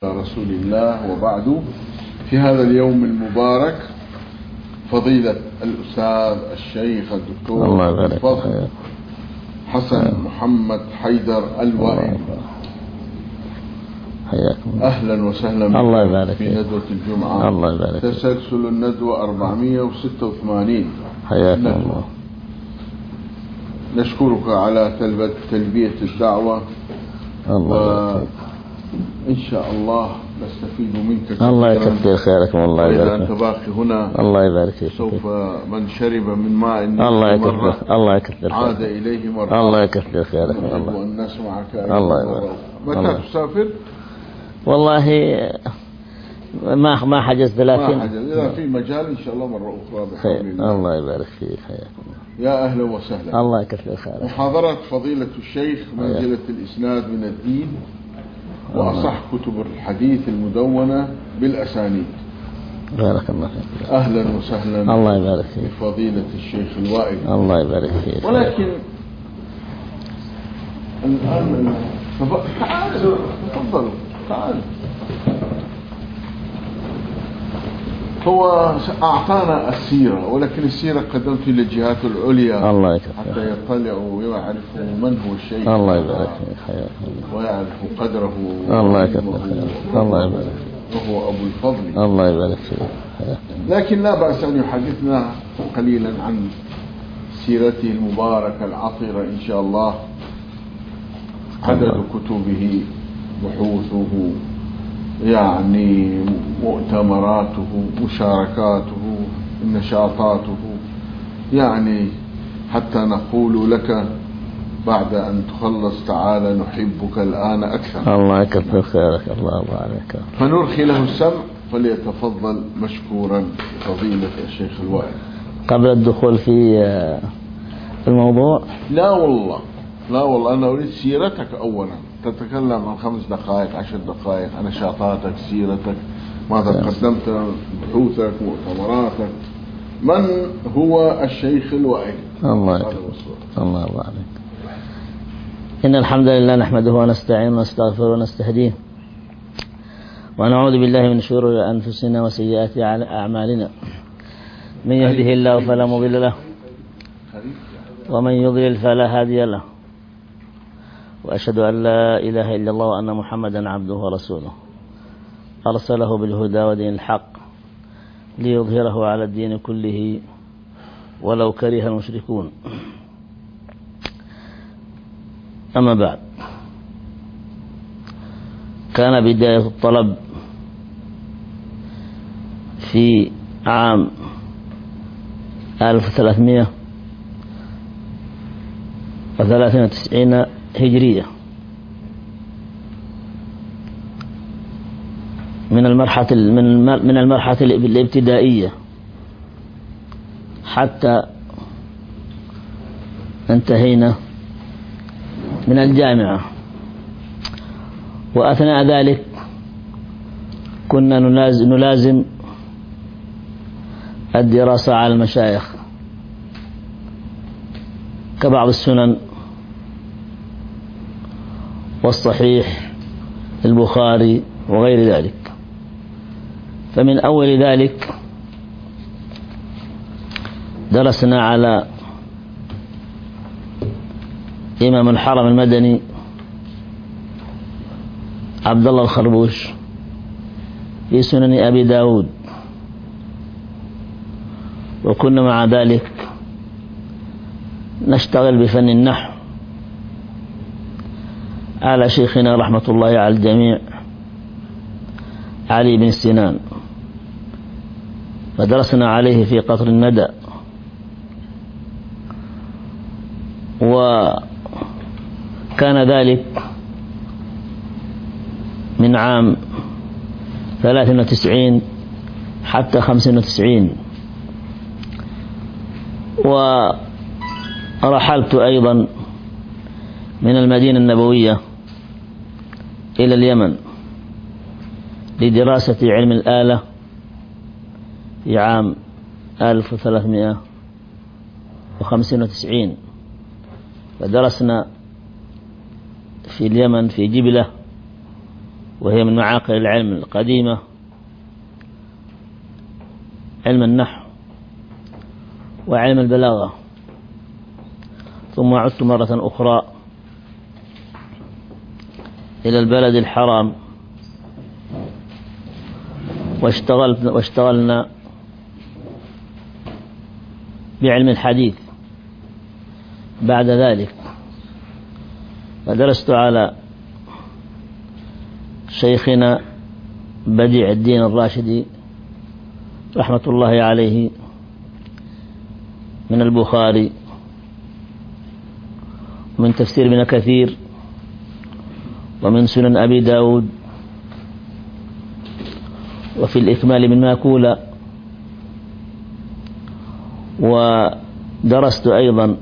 رسول الله وبعد. في هذا اليوم المبارك فضيلة الأستاذ الشيخ الدكتور الفضل حسن محمد حيدر الوائل، أهلا وسهلا الله في ندوة الجمعة. الله يبارك. تسلسل الندوة 486. حياكم الله. نشكرك على تلبية الدعوة، وإن شاء الله نستفيد منك كثيرا. الله يكثر خيركم. الله يبارك. أنت باقي هنا الله يبارك فيك. سوف من شرب من ماء الله يكثر. الله يكثر. عاد إليه مرة. الله يكثر خيركم. الله. أن نسمعك. الله يبارك. متى تسافر؟ والله ما حجزت، لكن ما حجز. إذا في مجال إن شاء الله مرة أخرى بحول الله. الله. الله يبارك فيك. حياكم يا أهلا وسهلا. الله يكثر خيرك. محاضرة فضيلة الشيخ منزلة الإسناد من الدين وأصح كتب الحديث المدونة بالأسانيد. بارك الله فيك. أهلا وسهلا. الله يبارك فيك. بفضيلة الشيخ الوائل. الله يبارك فيك. ولكن الآن تعالوا تفضلوا تعالوا. هو أعطانا السيرة، ولكن السيرة قدمت للجهات العليا الله يكفي. حتى يطلعوا ويعرفوا من هو الشيخ. الله يبارك فيك. حياكم ويعرفوا قدره. الله يكفي. الله يبارك. وهو أبو الفضل. الله يبارك فيك. لكن لا بأس أن يحدثنا قليلا عن سيرته المباركة العطرة إن شاء الله. عدد كتبه، بحوثه، يعني مؤتمراته، مشاركاته، نشاطاته، يعني حتى نقول لك بعد أن تخلص تعالى نحبك الآن أكثر. الله يكثر خيرك. الله عليك. فنرخي له السمع فليتفضل مشكورا فضيلة الشيخ الوائل. قبل الدخول في الموضوع، لا والله أنا أريد سيرتك أولا. تتكلم عن 5 دقائق 10 دقائق عن نشاطاتك، سيرتك، ماذا قدمت، بحوثك، مؤتمراتك. من هو الشيخ الوائل؟ الله عليك. إن الحمد لله نحمده ونستعينه ونستغفره ونستهديه، ونعوذ بالله من شرور أنفسنا وسيئات أعمالنا. من يهده الله فلا مضل له، ومن يضلل فلا هادي له، وأشهد أن لا إله إلا الله وأن محمدا عبده ورسوله أرسله بالهدى ودين الحق ليظهره على الدين كله ولو كره المشركون. أما بعد، كان بداية الطلب في عام 1393 هجرية من المرحلة الابتدائية حتى انتهينا من الجامعة. وأثناء ذلك كنا نلازم الدراسة على المشايخ كبعض السنن والصحيح البخاري وغير ذلك. فمن أول ذلك درسنا على إمام الحرم المدني عبد الله الخربوش في سنن أبي داود، وكنا مع ذلك نشتغل بفن النحو على شيخنا رحمة الله على الجميع علي بن سنان، فدرسنا عليه في قطر الندى. وكان ذلك من عام 93 حتى 95. ورحلت أيضا من المدينة النبوية إلى اليمن لدراسة علم الآلة في عام 1395، فدرسنا في اليمن في جبلة وهي من معاقل العلم القديمة، علم النحو وعلم البلاغة. ثم عدت مرة أخرى إلى البلد الحرام، واشتغلنا بعلم الحديث. بعد ذلك فدرست على شيخنا بديع الدين الراشدي رحمة الله عليه من البخاري، ومن تفسير ابن كثير، ومن سنن أبي داود، وفي الإكمال من ماكولة. ودرست أيضا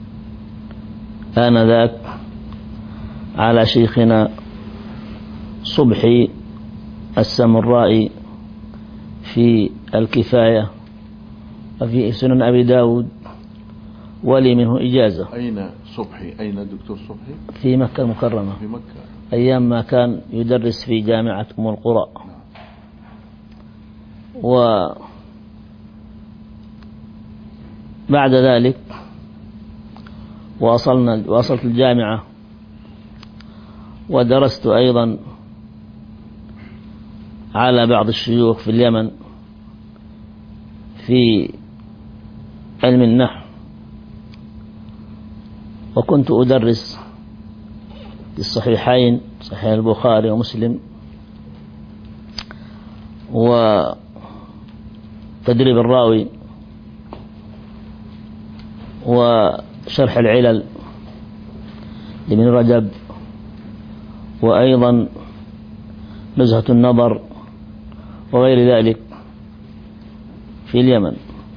آنذاك على شيخنا صبحي السمرائي في الكفاية وفي سنن أبي داود، ولي منه إجازة. أين صبحي؟ أين الدكتور صبحي؟ في مكة المكرمة، في مكة، أيام ما كان يدرس في جامعة أم القرى. وبعد ذلك وصلت الجامعة، ودرست أيضا على بعض الشيوخ في اليمن في علم النحو، وكنت أدرس في الصحيحين، صحيح البخاري ومسلم، وتدريب الراوي، وشرح العلل لابن رجب، وأيضا نزهة النظر وغير ذلك في اليمن.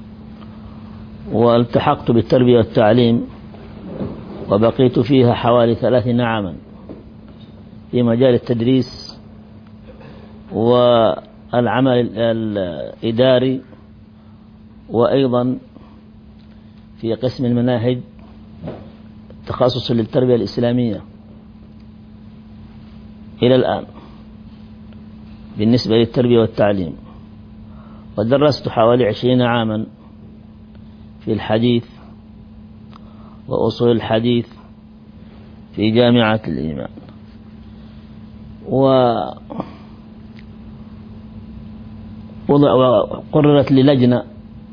والتحقت بالتربية والتعليم، وبقيت فيها حوالي 30 عاما في مجال التدريس والعمل الإداري، وأيضا في قسم المناهج تخصص للتربية الإسلامية إلى الآن بالنسبة للتربية والتعليم. ودرست حوالي 20 عاما في الحديث وأصول الحديث في جامعة الإيمان. وقررت لي لجنة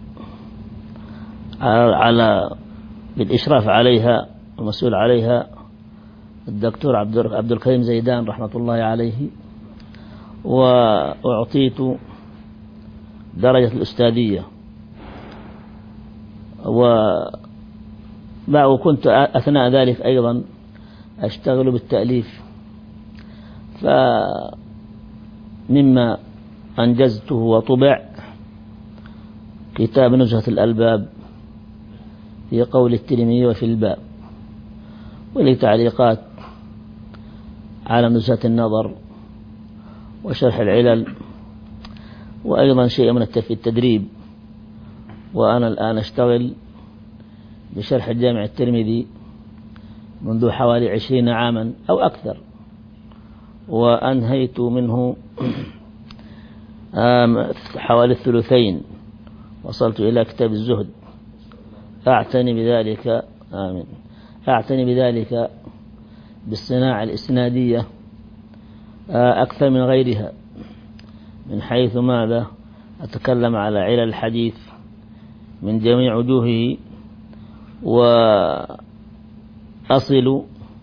بالإشراف عليها، المسؤول عليها الدكتور عبد الكريم زيدان رحمة الله عليه، وأعطيت درجة الأستاذية. وكنت أثناء ذلك أيضا أشتغل بالتأليف، فمما أنجزته وطبع كتاب نزهة الألباب في قول الترمذي وفي الباب، ولي تعليقات على نزهة النظر وشرح العلل، وأيضا شيء من التدريب. وأنا الآن أشتغل بشرح الجامع الترمذي منذ حوالي 20 عاما أو أكثر، وأنهيت منه حوالي الثلثين، وصلت إلى كتاب الزهد. أعتني بذلك بالصناعة الإسنادية أكثر من غيرها، من حيث ماذا أتكلم على علل الحديث من جميع وجوهه، وأصل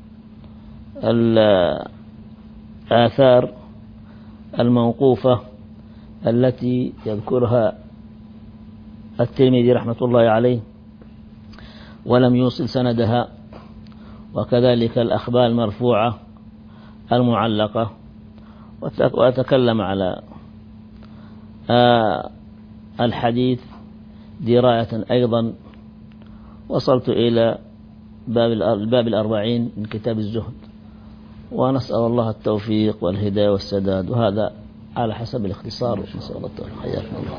الآثار الموقوفة التي يذكرها الترمذي رحمة الله عليه ولم يوصل سندها، وكذلك الأخبار المرفوعة المعلقة. وأتكلم على الحديث دراية أيضا. وصلت إلى الباب 40 من كتاب الزهد، ونسأل الله التوفيق والهداية والسداد، وهذا على حسب الاختصار. نسأل الله التوفيق. حياكم الله.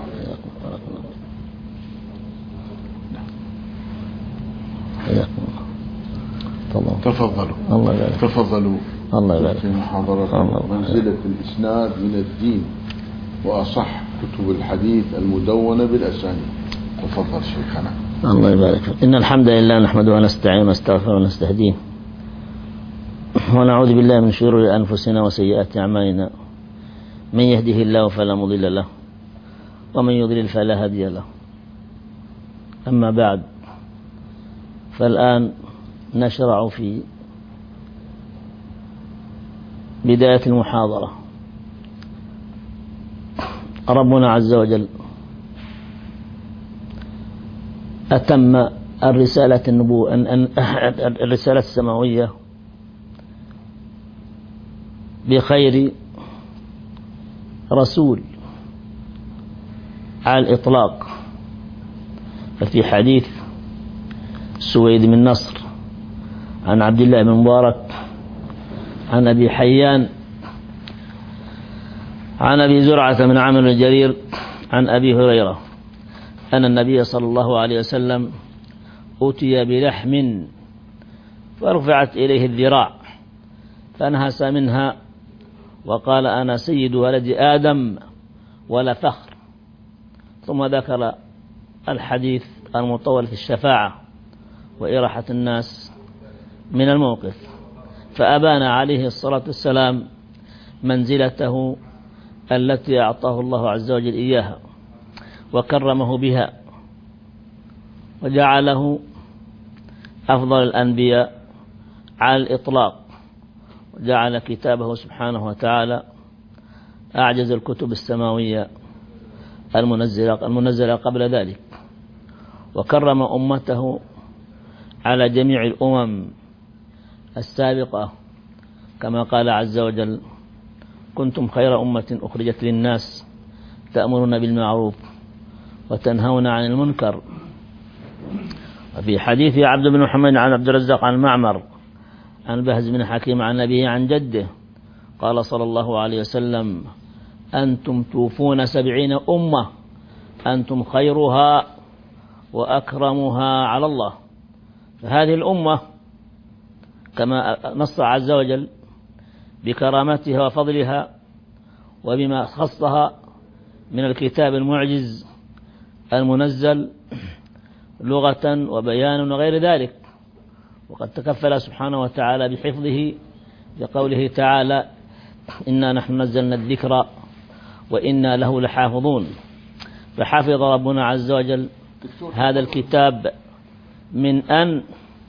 حياكم الله. تفضلوا. الله يبارك. تفضلوا. الله يبارك في محاضرة منزلة الإسناد من الدين وأصح كتب الحديث المدونة بالأسانيد. تفضل شيخنا. الله يبارك فيك. إن الحمد لله نحمده ونستعينه ونستغفره ونستهديه ونعوذ بالله من شرور أنفسنا وسيئات أعمالنا، من يهده الله فلا مضل له ومن يضلل فلا هادي له. أما بعد، فالآن نشرع في بداية المحاضرة. ربنا عز وجل أتم الرسالة الرسالة السماوية بخير رسول على الإطلاق. ففي حديث سويد بن نصر عن عبد الله بن مبارك عن أبي حيان عن أبي زرعة من عامر الجرير عن أبي هريرة أن النبي صلى الله عليه وسلم أتي بلحم فرفعت إليه الذراع فانهس منها وقال: أنا سيد ولد آدم ولا فخر. ثم ذكر الحديث المطول في الشفاعة وإراحة الناس من الموقف، فأبان عليه الصلاة والسلام منزلته التي أعطاه الله عز وجل إياها وكرمه بها وجعله أفضل الأنبياء على الإطلاق، وجعل كتابه سبحانه وتعالى أعجز الكتب السماوية المنزلة قبل ذلك، وكرم أمته على جميع الأمم السابقة كما قال عز وجل: كنتم خير أمة أخرجت للناس تأمرون بالمعروف وتنهون عن المنكر. وفي حديث عبد بن محمد عن عبد الرزاق عن معمر عن بهز بن حكيم عن أبيه عن جده قال صلى الله عليه وسلم: أنتم توفون 70 أمة أنتم خيرها وأكرمها على الله. فهذه الأمة كما نص عز وجل بكرامتها وفضلها وبما خصها من الكتاب المعجز المنزل لغة وبيان وغير ذلك، وقد تكفل سبحانه وتعالى بحفظه بقوله تعالى: إنا نحن نزلنا الذكر وإنا له لحافظون. فحفظ ربنا عز وجل هذا الكتاب من أن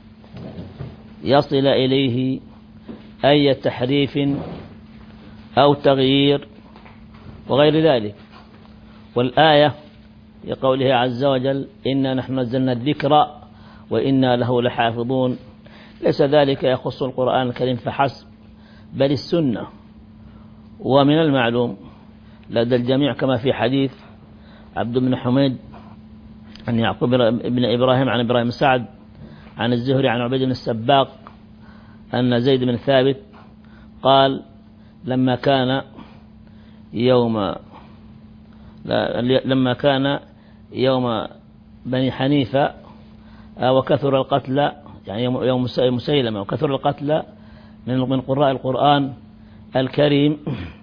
يصل إليه أي تحريف أو تغيير وغير ذلك. والآية لقوله عز وجل: إنا نحن نزلنا الذكر وإنا له لحافظون، ليس ذلك يخص القرآن الكريم فحسب، بل السنة. ومن المعلوم لدى الجميع كما في حديث عبد بن حميد عن يعقوب بن إبراهيم عن إبراهيم سعد عن الزهري عن عبيد بن السباق أن زيد بن ثابت قال: لما كان يوم بني حنيفة وكثر القتلى، يعني يوم مسيلمة وكثر القتلى من قراء القرآن الكريم،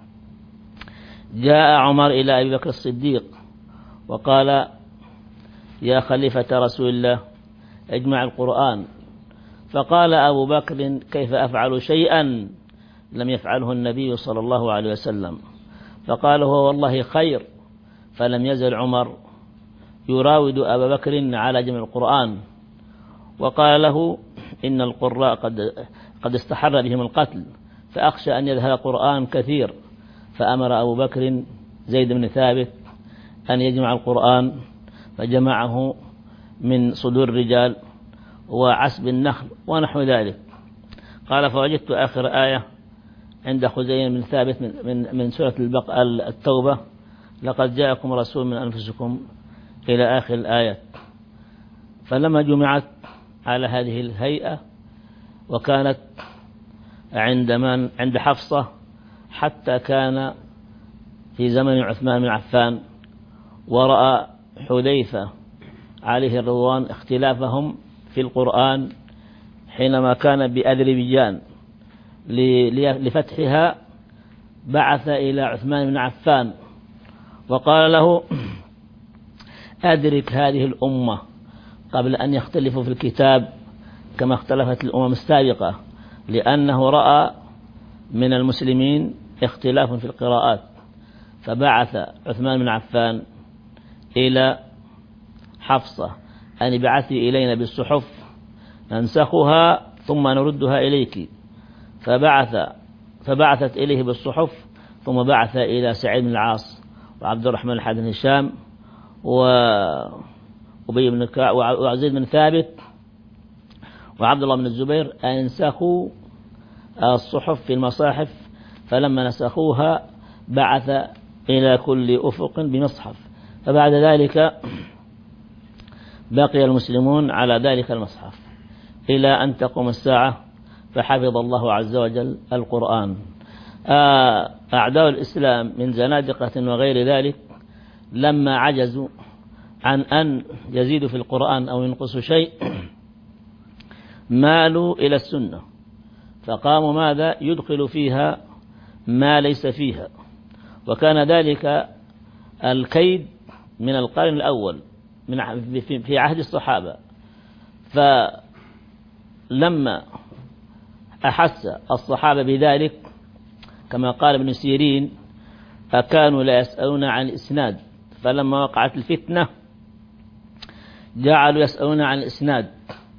جاء عمر إلى أبي بكر الصديق وقال: يا خليفة رسول الله اجمع القرآن. فقال أبو بكر: كيف أفعل شيئا لم يفعله النبي صلى الله عليه وسلم؟ فقال: هو والله خير. فلم يزل عمر يراود أبا بكر على جمع القرآن، وقال له: إن القراء قد استحر بهم القتل، فأخشى أن يذهب قرآن كثير. فأمر أبو بكر زيد بن ثابت أن يجمع القرآن، فجمعه من صدور الرجال وعسب النخل ونحو ذلك. قال: فوجدت آخر آية عند خزيم بن ثابت من سورة التوبة: لقد جاءكم رسول من أنفسكم إلى آخر الآية. فلما جمعت على هذه الهيئة وكانت عند حفصة حتى كان في زمن عثمان بن عفان، ورأى حذيفة عليه الرضوان اختلافهم في القرآن حينما كان بأذربيجان لفتحها بعث إلى عثمان بن عفان وقال له: أدرك هذه الأمة قبل أن يختلفوا في الكتاب كما اختلفت الأمم السابقة، لأنه رأى من المسلمين اختلاف في القراءات. فبعث عثمان بن عفان إلى حفصة أن ابعثي إلينا بالصحف ننسخها ثم نردها إليك. فبعثت إليه بالصحف، ثم بعث إلى سعيد بن العاص وعبد الرحمن الحارث بن هشام وأبي بن كعب وزيد بن ثابت وعبد الله بن الزبير أن ينسخوا الصحف في المصاحف. فلما نسخوها بعث إلى كل أفق بمصحف. فبعد ذلك بقي المسلمون على ذلك المصحف إلى أن تقوم الساعة، فحفظ الله عز وجل القرآن. أعداء الإسلام من زنادقة وغير ذلك لما عجزوا عن أن يزيدوا في القرآن أو ينقصوا شيء مالوا إلى السنة، فقاموا ماذا؟ يدخل فيها ما ليس فيها. وكان ذلك الكيد من القرن الأول في عهد الصحابة. فلما أحس الصحابة بذلك كما قال ابن سيرين: أكانوا لا يسألون عن الإسناد، فلما وقعت الفتنة جعلوا يسألون عن الإسناد.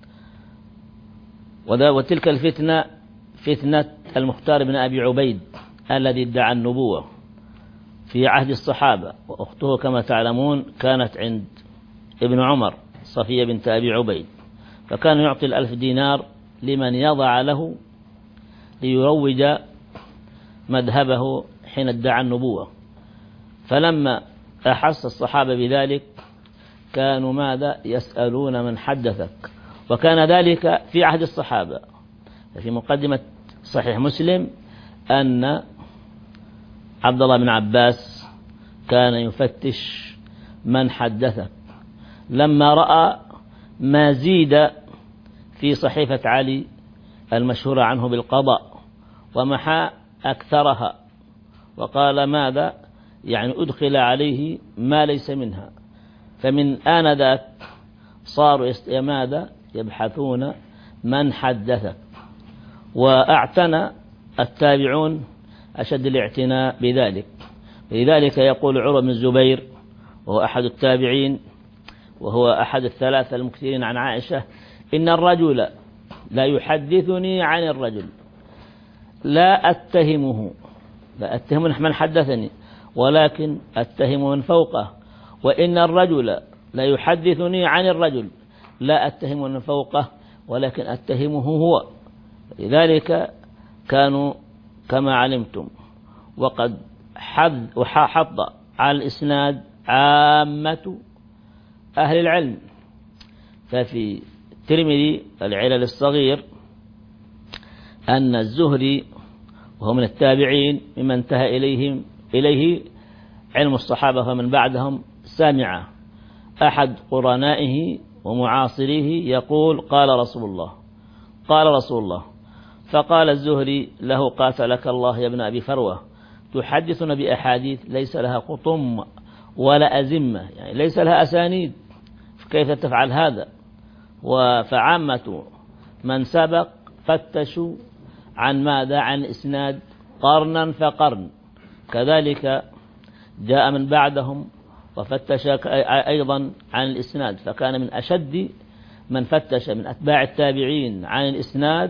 وتلك الفتنة فتنة المختار بن أبي عبيد الذي ادعى النبوة في عهد الصحابة، وأخته كما تعلمون كانت عند ابن عمر صفية بنت أبي عبيد، فكان يعطي 1000 دينار لمن يضع له ليروج مذهبه حين ادعى النبوة. فلما أحس الصحابة بذلك كانوا ماذا؟ يسألون من حدثك. وكان ذلك في عهد الصحابة. في مقدمة صحيح مسلم أن عبد الله بن عباس كان يفتش من حدثك، لما رأى ما زيد في صحيفة علي المشهورة عنه بالقضاء ومحى أكثرها، وقال ماذا؟ يعني أدخل عليه ما ليس منها. فمن آنذاك صاروا ماذا؟ يبحثون من حدثك. واعتنى التابعون أشد الاعتناء بذلك. لذلك يقول عروة بن الزبير وهو أحد التابعين وهو أحد الثلاثة المكثرين عن عائشة: إن الرجل لا يحدثني عن الرجل لا أتهم من حدثني ولكن أتهم من فوقه، وإن الرجل لا يحدثني عن الرجل لا أتهم من فوقه ولكن أتهمه هو. لذلك كانوا كما علمتم وقد حض على الإسناد عامة أهل العلم. ففي الترمذي العلل الصغير أن الزهري وهو من التابعين ممن انتهى إليه علم الصحابة ومن بعدهم سمع أحد قرنائه ومعاصريه يقول: قال رسول الله. فقال الزهري له: قاتلك الله يا ابن أبي فروة، تحدثنا بأحاديث ليس لها قطم ولا أزمة، يعني ليس لها أسانيد، كيف تفعل هذا؟ فعامة من سبق فتشوا عن ماذا؟ عن إسناد قرنا فقرن. كذلك جاء من بعدهم وفتش أيضا عن الإسناد، فكان من أشد من فتش من أتباع التابعين عن الإسناد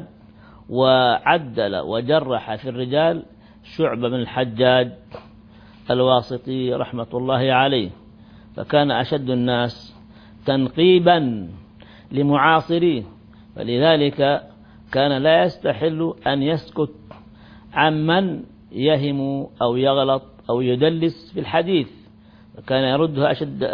وعدل وجرح في الرجال شعبة بن الحجاج الواسطي رحمة الله عليه. فكان أشد الناس تنقيبا لمعاصريه، ولذلك كان لا يستحل أن يسكت عمن يهم أو يغلط أو يدلس في الحديث، كان يردها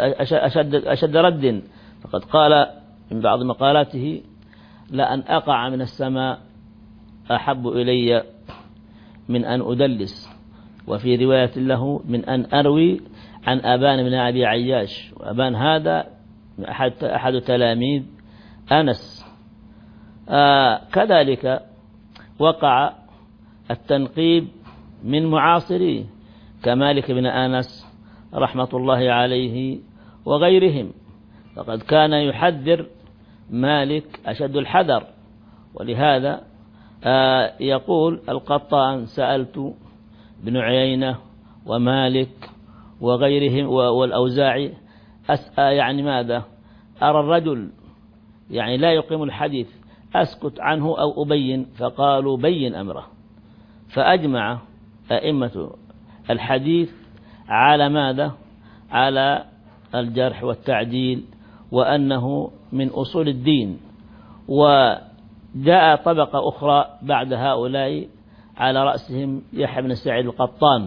أشد رد. فقد قال من بعض مقالاته: لأن أقع من السماء أحب إلي من أن أدلس. وفي رواية له: من أن أروي عن أبان بن أبي عياش، وأبان هذا أحد تلاميذ أنس. كذلك وقع التنقيب من معاصريه كمالك بن أنس رحمة الله عليه وغيرهم، فقد كان يحذر مالك أشد الحذر. ولهذا يقول القطان: سألت بن عيينة ومالك وغيرهم والأوزاعي يعني ماذا؟ أرى الرجل يعني لا يقيم الحديث أسكت عنه أو أبين؟ فقالوا: بين أمره. فأجمع أئمة الحديث على ماذا؟ على الجرح والتعديل، وأنه من أصول الدين. وجاء طبقة أخرى بعد هؤلاء على رأسهم يحيى بن سعيد القطان،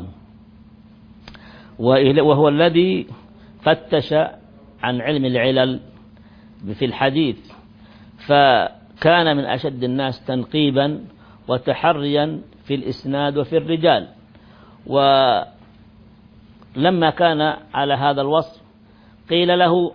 وهو الذي فتش عن علم العلل في الحديث، فكان من أشد الناس تنقيبا وتحريا في الإسناد وفي الرجال. ولما كان على هذا الوصف قيل له: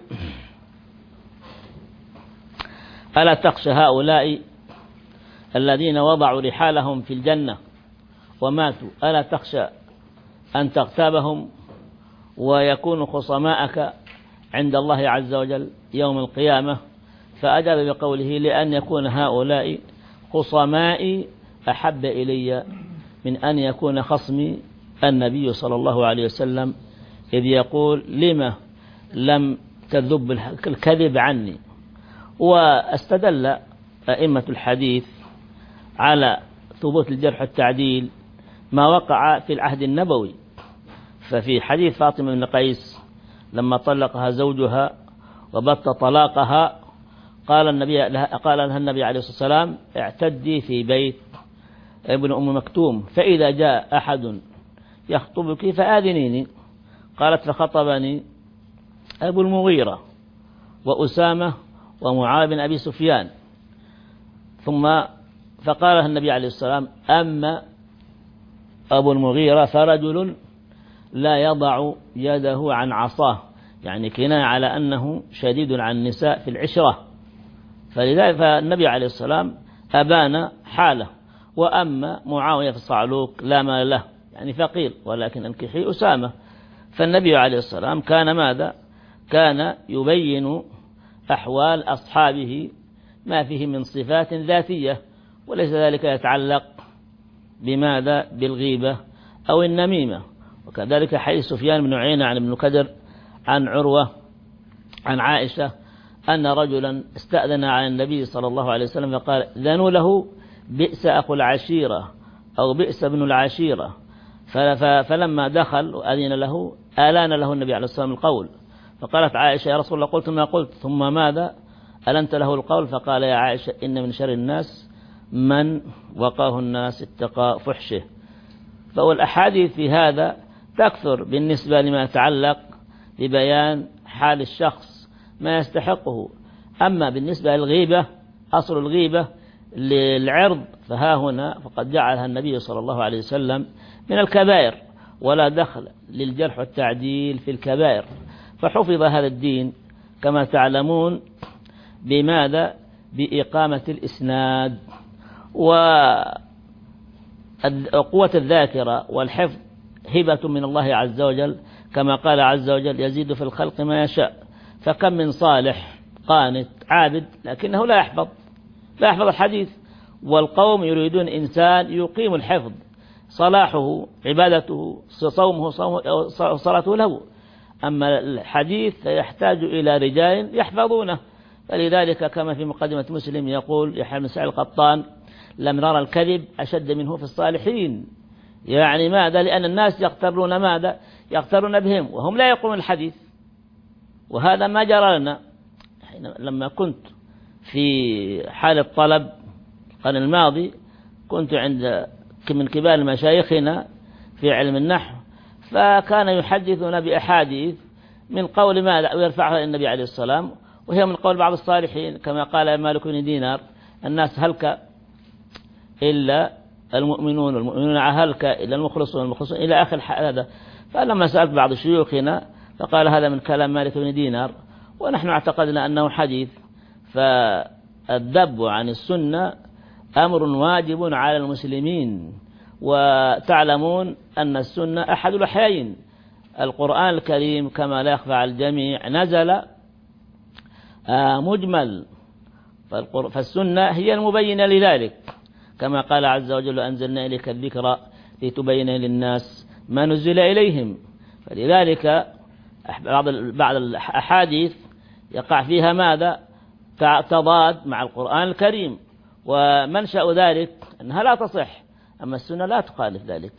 ألا تخشى هؤلاء الذين وضعوا رحالهم في الجنة وماتوا، ألا تخشى أن تغتابهم ويكون خصماءك عند الله عز وجل يوم القيامة؟ فأجاب بقوله: لأن يكون هؤلاء خصمائي أحب إلي من أن يكون خصمي النبي صلى الله عليه وسلم، إذ يقول: لما لم تذب الكذب عني. واستدل أئمة الحديث على ثبوت الجرح والتعديل ما وقع في العهد النبوي. ففي حديث فاطمة بن قيس لما طلقها زوجها وبت طلاقها قال لها النبي عليه الصلاة والسلام: اعتدي في بيت ابن أم مكتوم، فإذا جاء أحد يخطبك فآذنيني. قالت: فخطبني أبو المغيرة وأسامة ومعاوية بن أبي سفيان. فقال النبي عليه الصلاة والسلام: أما أبو المغيرة فرجل لا يضع يده عن عصاه، يعني كناية على أنه شديد عن النساء في العشرة. فلذلك فالنبي عليه السلام أبان حاله. وأما معاوية في الصعلوك لا مال له، يعني فقير، ولكن انكحي أسامة. فالنبي عليه السلام كان ماذا؟ كان يبين أحوال أصحابه ما فيه من صفات ذاتية، وليس ذلك يتعلق بماذا؟ بالغيبة أو النميمة. وكذلك حديث سفيان بن عيينة عن ابن كدر عن عروة عن عائشة أن رجلا استأذن على النبي صلى الله عليه وسلم فقال: ذنوا له بئس أخو العشيرة أو بئس ابن العشيرة. فلما دخل وأذن له آلان له النبي عليه الصلاة والسلام القول. فقالت عائشة: يا رسول الله، قلت ما قلت، ثم ماذا ألنت له القول؟ فقال: يا عائشة، إن من شر الناس من وقاه الناس اتقى فحشه. فالأحاديث في هذا تكثر بالنسبة لما يتعلق ببيان حال الشخص ما يستحقه. أما بالنسبة للغيبة، أصل الغيبة للعرض، فها هنا فقد جعلها النبي صلى الله عليه وسلم من الكبائر، ولا دخل للجرح والتعديل في الكبائر. فحفظ هذا الدين كما تعلمون بماذا؟ بإقامة الإسناد. وقوة الذاكرة والحفظ هبة من الله عز وجل، كما قال عز وجل: يزيد في الخلق ما يشاء. فكم من صالح قانت عابد لكنه لا يحفظ الحديث. والقوم يريدون إنسان يقيم الحفظ، صلاحه عبادته، صومه صلاته له. أما الحديث يحتاج إلى رجال يحفظونه. فلذلك كما في مقدمة مسلم يقول يحيى بن سعيد القطان: لم نرى الكذب أشد منه في الصالحين. يعني ماذا؟ لأن الناس يغترون ماذا؟ يغترون بهم وهم لا يقومون الحديث. وهذا ما جرى لنا لما كنت في حال الطلب القرن الماضي، كنت عند من كبار مشايخنا في علم النحو، فكان يحدثنا بأحاديث من قول ماذا؟ ويرفعها النبي عليه السلام، وهي من قول بعض الصالحين، كما قال مالك بن دينار: الناس هلك إلا المؤمنون، والمؤمنون هلك إلا المخلصون، والمخلصون إلى آخر هذا. فلما سألت بعض شيوخنا فقال: هذا من كلام مالك بن دينار، ونحن اعتقدنا أنه حديث. فالذب عن السنة أمر واجب على المسلمين، وتعلمون أن السنة أحد الأحيين. القرآن الكريم كما لا يخفى على الجميع نزل مجمل، فالسنة هي المبينة لذلك، كما قال عز وجل: أنزلنا إليك الذكر لتبين للناس ما نزل إليهم. فلذلك بعض الأحاديث يقع فيها ماذا؟ تضاد مع القرآن الكريم، ومنشأ ذلك أنها لا تصح، أما السنة لا تخالف ذلك.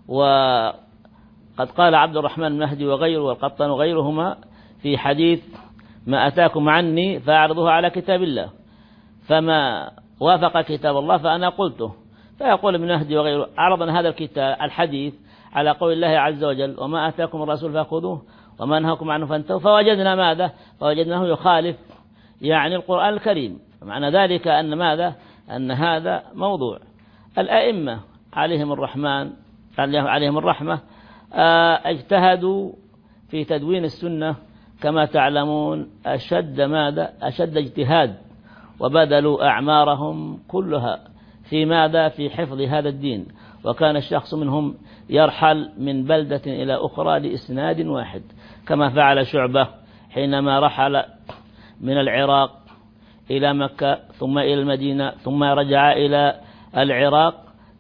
وقد قال عبد الرحمن المهدي وغيره والقطان وغيرهما في حديث: ما أتاكم عني فأعرضوه على كتاب الله، فما وافق كتاب الله فأنا قلته. فيقول ابن مهدي وغيره: عرضنا هذا الحديث على قول الله عز وجل: وما أتاكم الرسول فأخذوه وما نهاكم عنه فانتهوا، فوجدنا ماذا؟ فوجدناه يخالف يعني القرآن الكريم. معنى ذلك أن ماذا؟ أن هذا موضوع. الأئمة عليهم الرحمة اجتهدوا في تدوين السنة كما تعلمون أشد اجتهاد، وبذلوا أعمارهم كلها في ماذا؟ في حفظ هذا الدين. وكان الشخص منهم يرحل من بلدة إلى أخرى لإسناد واحد، كما فعل شعبة حينما رحل من العراق إلى مكة ثم إلى المدينة ثم رجع إلى العراق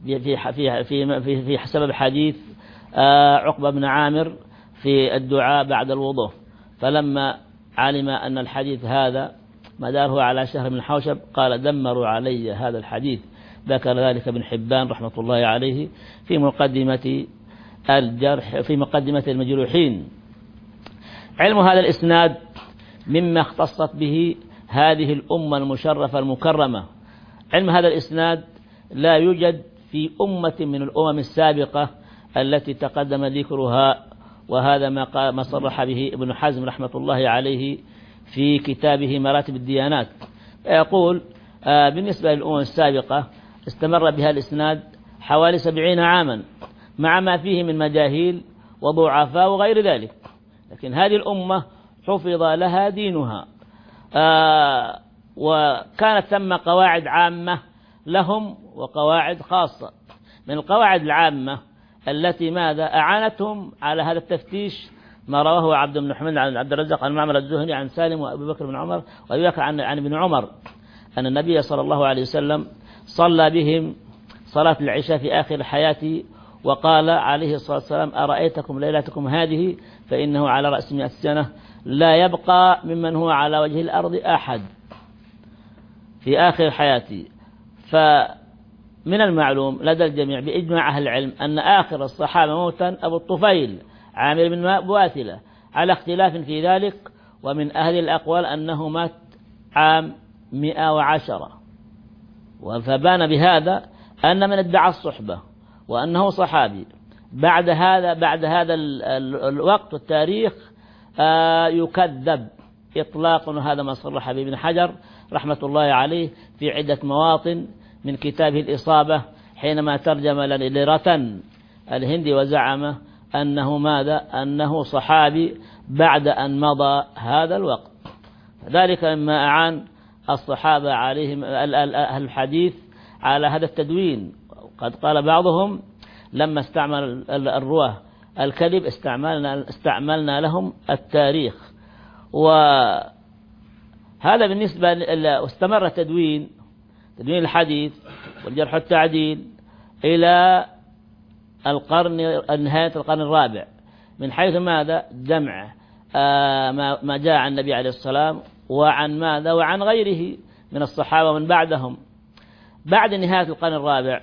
في سبب حديث عقبة بن عامر في الدعاء بعد الوضوء. فلما علم أن الحديث هذا مداره على شهر من حوشب قال: دمروا علي هذا الحديث. ذكر ذلك ابن حبان رحمة الله عليه في مقدمة الجرح، في مقدمة المجروحين. علم هذا الإسناد مما اختصت به هذه الأمة المشرفة المكرمة. علم هذا الإسناد لا يوجد في أمة من الأمم السابقة التي تقدم ذكرها، وهذا ما صرح به ابن حزم رحمة الله عليه في كتابه مراتب الديانات. يقول: بالنسبة للأمم السابقة استمر بها الإسناد حوالي 70 عاما مع ما فيه من مجاهيل وضعفاء وغير ذلك، لكن هذه الأمة حفظ لها دينها، وكانت ثم قواعد عامة لهم وقواعد خاصة. من القواعد العامة التي ماذا أعانتهم على هذا التفتيش ما رواه عبد بن حميد عن عبد الرزاق عن معمر الزهري عن سالم وأبي بكر بن عمر وأبي بكر عن ابن عمر أن النبي صلى الله عليه وسلم صلى بهم صلاة العشاء في آخر حياته، وقال عليه الصلاة والسلام: أرأيتكم ليلتكم هذه فإنه على رأس 100 سنة لا يبقى ممن هو على وجه الأرض أحد، في آخر حياته. فمن المعلوم لدى الجميع بإجماع أهل العلم أن آخر الصحابة موتا أبو الطفيل عامر بن بواثلة، على اختلاف في ذلك، ومن أهل الأقوال أنه مات عام 110. فبان بهذا أن من ادعى الصحبة وأنه صحابي بعد هذا الوقت والتاريخ يكذب إطلاق. هذا ما صرح به ابن حجر رحمة الله عليه في عدة مواطن من كتابه الإصابة حينما ترجم لرتن الهندي وزعم أنه ماذا؟ أنه صحابي بعد أن مضى هذا الوقت. ذلك مما أعان الصحابة عليهم أهل الحديث على هذا التدوين. قد قال بعضهم: لما استعمل الرواه الكذب استعملنا لهم التاريخ. وهذا بالنسبة واستمر تدوين الحديث والجرح والتعديل إلى نهاية القرن الرابع، من حيث ماذا؟ جمع ما جاء عن النبي عليه السلام وعن ماذا؟ وعن غيره من الصحابة ومن بعدهم. بعد نهاية القرن الرابع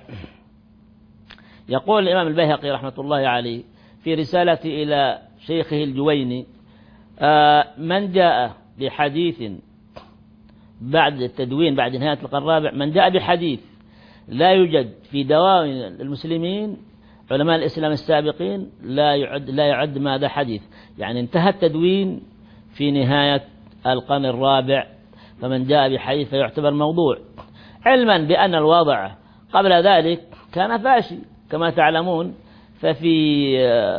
يقول الإمام البيهقي رحمة الله عليه في رسالته إلى شيخه الجويني: من جاء بحديث بعد التدوين بعد نهاية القرن الرابع، من جاء بحديث لا يوجد في دواوين المسلمين علماء الإسلام السابقين لا يعد ماذا؟ حديث. يعني انتهى التدوين في نهاية القرن الرابع، فمن جاء بحديث فيعتبر موضوع، علما بأن الوضع قبل ذلك كان فاشي كما تعلمون. ففي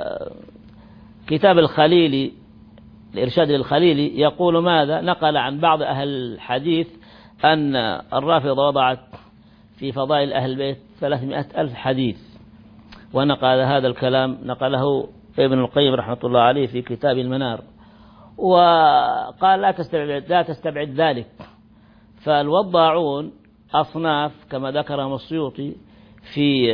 كتاب الخليلي الإرشاد للخليلي يقول ماذا؟ نقل عن بعض أهل الحديث أن الرافضة وضعت في فضائل أهل البيت 300,000 حديث، ونقل هذا الكلام نقله ابن القيم رحمة الله عليه في كتاب المنار، وقال لا تستبعد ذلك. فالوضاعون أصناف كما ذكرهم السيوطي في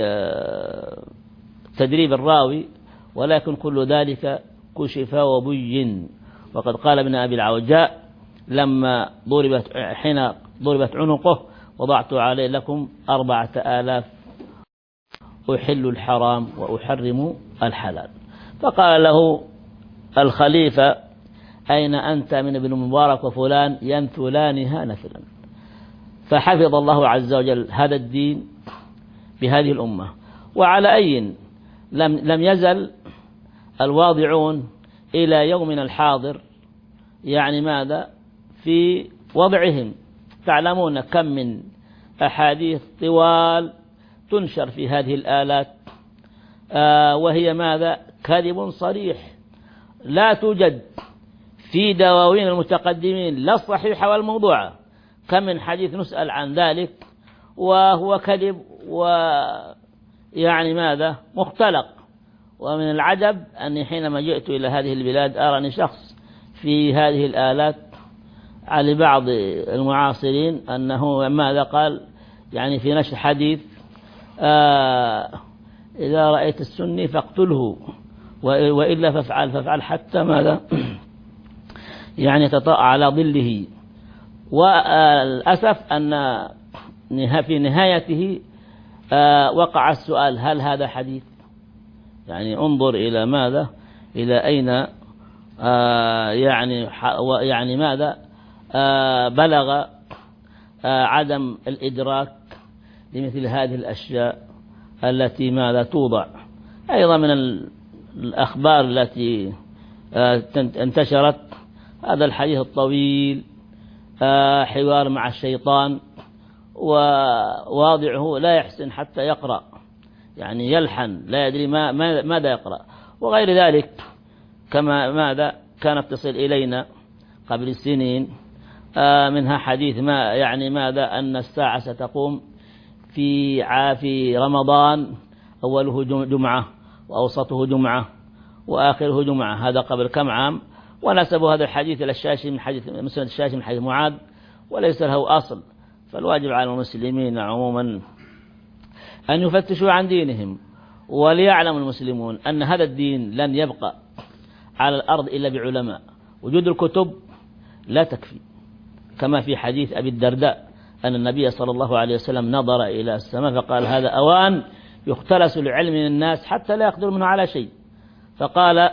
تدريب الراوي، ولكن كل ذلك كشف وبين. وقد قال ابن أبي العوجاء لما حين ضربت عنقه وضعت عليه لكم 4000 أحل الحرام وأحرم الحلال. فقال له الخليفة أين أنت من ابن مبارك وفلان ينثلانها نثلا. فحفظ الله عز وجل هذا الدين بهذه الأمة. وعلى أي لم يزل الواضعون إلى يومنا الحاضر يعني ماذا في وضعهم. تعلمون كم من أحاديث طوال تنشر في هذه الآلات وهي ماذا كذب صريح، لا توجد في دواوين المتقدمين لا الصحيحة والموضوعة. كم من حديث نسأل عن ذلك وهو كذب ويعني ماذا مختلق. ومن العجب أني حينما جئت إلى هذه البلاد أراني شخص في هذه الآلات على بعض المعاصرين أنه ماذا قال يعني في نشر حديث إذا رأيت السني فاقتله وإلا فافعل حتى ماذا يعني تطأ على ظله. والأسف أن في نهايته وقع السؤال هل هذا حديث؟ يعني انظر إلى ماذا إلى أين يعني ماذا بلغ عدم الإدراك لمثل هذه الأشياء التي ماذا توضع. أيضا من الأخبار التي انتشرت هذا الحديث الطويل حوار مع الشيطان وواضعه لا يحسن حتى يقرأ، يعني يلحن لا يدري ماذا يقرأ وغير ذلك. كما ماذا كانت تصل إلينا قبل السنين منها حديث ما يعني ماذا أن الساعة ستقوم في رمضان أوله جمعة وأوسطه جمعة وآخره جمعة. هذا قبل كم عام، ونسبوا هذا الحديث إلى الشاشي من حديث مسند الشاشي من حديث معاذ وليس له أصل. فالواجب على المسلمين عموما أن يفتشوا عن دينهم، وليعلم المسلمون أن هذا الدين لن يبقى على الأرض إلا بعلماء. وجود الكتب لا تكفي، كما في حديث أبي الدرداء أن النبي صلى الله عليه وسلم نظر إلى السماء فقال هذا أوان يختلس العلم من الناس حتى لا يقدر منه على شيء. فقال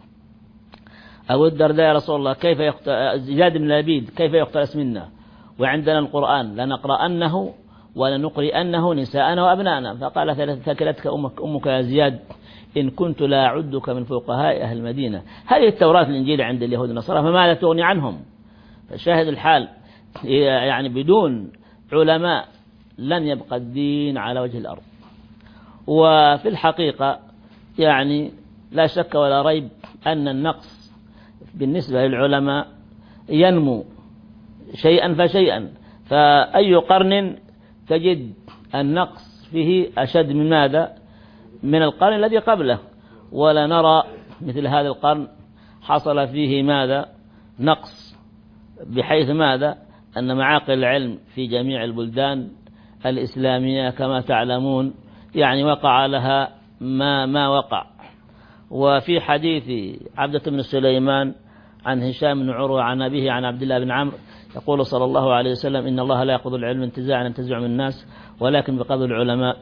أبو الدرداء يا رسول الله زياد بن لبيد كيف يختلس منا وعندنا القرآن لنقرأنه ولنقرئنه نساءنا وأبناءنا. فقال ثكلتك أمك يا زياد إن كنت لا أعدك من فقهاء أهل المدينة. هذه التوراة الإنجيل عند اليهود والنصارى فماذا تغني عنهم؟ فشاهد الحال يعني بدون علماء لن يبقى الدين على وجه الأرض. وفي الحقيقة يعني لا شك ولا ريب أن النقص بالنسبة للعلماء ينمو شيئا فشيئا. فأي قرن تجد النقص فيه أشد من ماذا من القرن الذي قبله، ولا نرى مثل هذا القرن حصل فيه ماذا نقص، بحيث ماذا أن معاقل العلم في جميع البلدان الإسلامية كما تعلمون يعني وقع لها ما وقع. وفي حديث عبدة بن سليمان عن هشام بن عروة عن أبيه عن عبد الله بن عمرو يقول صلى الله عليه وسلم إن الله لا يقبض العلم انتزاعا ينتزع من الناس ولكن بقبض العلماء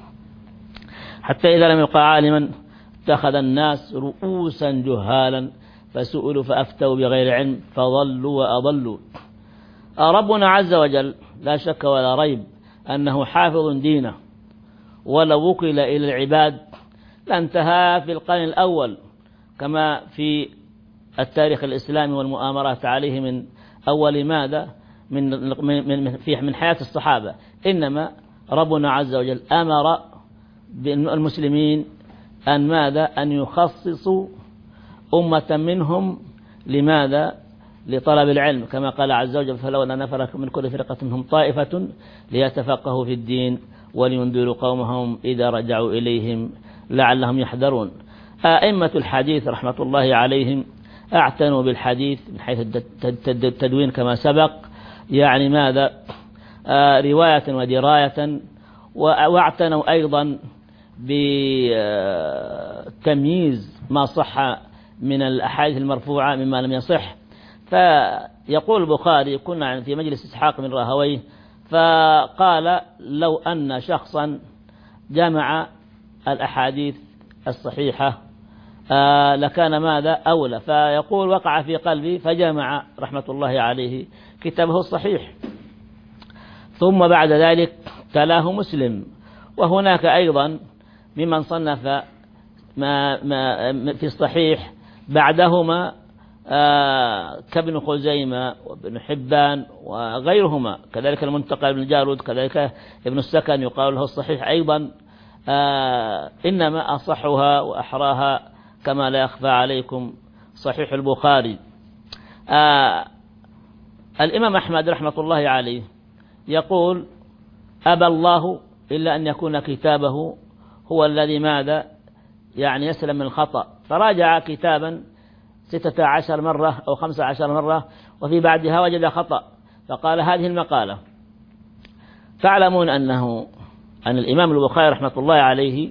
حتى إذا لم يبقى عالما اتخذ الناس رؤوسا جهالا فسئلوا فأفتوا بغير علم فضلوا وأضلوا. ربنا عز وجل لا شك ولا ريب أنه حافظ دينه، ولو وكل إلى العباد لانتهى في القرن الأول كما في التاريخ الإسلامي والمؤامرات عليه من أول ماذا من حياة الصحابة. إنما ربنا عز وجل أمر بالمسلمين أن ماذا أن يخصصوا أمة منهم لماذا لطلب العلم، كما قال عز وجل فلولا نفر من كل فرقة منهم طائفة ليتفقهوا في الدين ولينذروا قومهم إذا رجعوا إليهم لعلهم يحذرون. أئمة الحديث رحمة الله عليهم اعتنوا بالحديث من حيث التدوين كما سبق، يعني ماذا رواية ودراية، واعتنوا أيضا بتمييز ما صح من الأحاديث المرفوعة مما لم يصح. فيقول البخاري: كنا في مجلس إسحاق بن راهويه فقال: لو أن شخصا جمع الأحاديث الصحيحة لكان ماذا أولى. فيقول: وقع في قلبي فجمع رحمة الله عليه كتابه الصحيح، ثم بعد ذلك تلاه مسلم. وهناك أيضا ممن صنف ما في الصحيح بعدهما كابن خزيمة وابن حبان وغيرهما، كذلك المنتقى بن الجارود، كذلك ابن السكن يقال له الصحيح أيضا. إنما أصحها وأحراها كما لا يخفى عليكم صحيح البخاري. الإمام أحمد رحمة الله عليه يقول: أبى الله إلا أن يكون كتابه هو الذي ماذا يعني يسلم من الخطأ. فراجع كتابا 16 مرة أو 15 مرة، وفي بعدها وجد خطأ، فقال: هذه المقالة. تعلمون أن الإمام البخاري رحمة الله عليه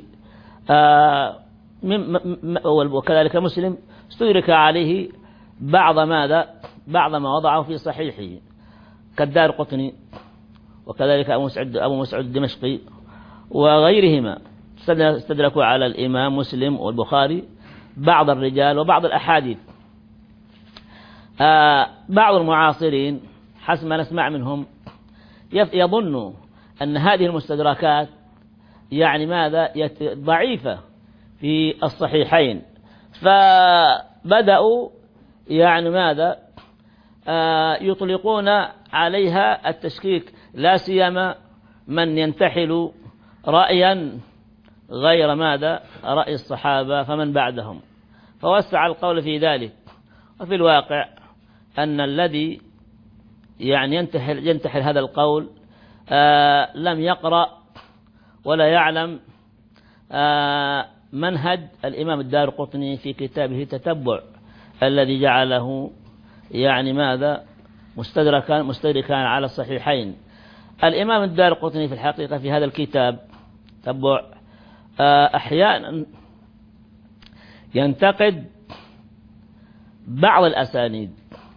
وكذلك مسلم استدرك عليه بعض ما وضعه في صحيحه، كالدارقطني وكذلك أبو مسعود الدمشقي وغيرهما، استدركوا على الإمام مسلم والبخاري بعض الرجال وبعض الأحاديث. بعض المعاصرين حسب ما نسمع منهم يظنوا أن هذه المستدركات يعني ماذا ضعيفة في الصحيحين، فبدأوا يعني ماذا يطلقون عليها التشكيك، لا سيما من ينتحل رأيا غير ماذا رأي الصحابة فمن بعدهم، فوسع القول في ذلك. وفي الواقع أن الذي يعني ينتحل هذا القول لم يقرأ ولا يعلم منهج الإمام الدارقطني في كتابه تتبع، الذي جعله يعني ماذا مستدركا على الصحيحين. الإمام الدارقطني في الحقيقة في هذا الكتاب تتبع أحيانا ينتقد بعض الأسانيد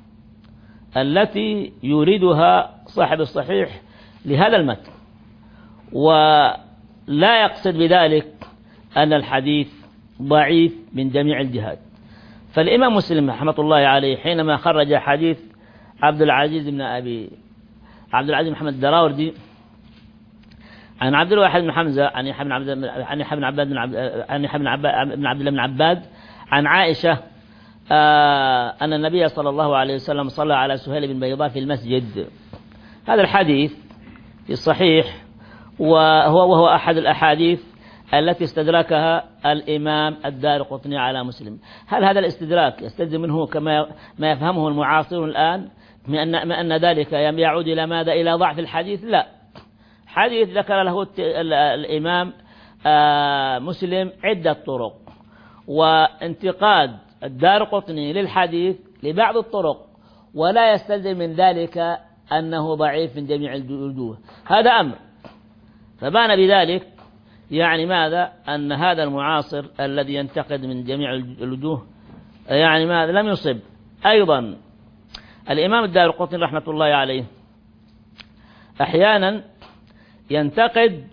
التي يريدها صاحب الصحيح لهذا المتن، ولا يقصد بذلك أن الحديث ضعيف من جميع الجهات. فالإمام مسلم رحمة الله عليه حينما خرج حديث عبد العزيز محمد الدراوردي عن عبد الواحد بن حمزة عن يحيى بن عبد الله بن عباد عن عائشة أن النبي صلى الله عليه وسلم صلى على سهيل بن بيضاء في المسجد. هذا الحديث في الصحيح، وهو أحد الأحاديث التي استدركها الإمام الدارقطني على مسلم. هل هذا الاستدراك يستلزم منه كما ما يفهمه المعاصرون الآن من أن ذلك يعود إلى ماذا؟ إلى ضعف الحديث؟ لا، حديث ذكر له الإمام مسلم عدة طرق، وانتقاد الدارقطني للحديث لبعض الطرق ولا يستلزم من ذلك أنه ضعيف من جميع الوجوه، هذا أمر. فبان بذلك يعني ماذا؟ أن هذا المعاصر الذي ينتقد من جميع الوجوه يعني ماذا؟ لم يصب. أيضا الإمام الدارقطني رحمة الله عليه أحيانا ينتقد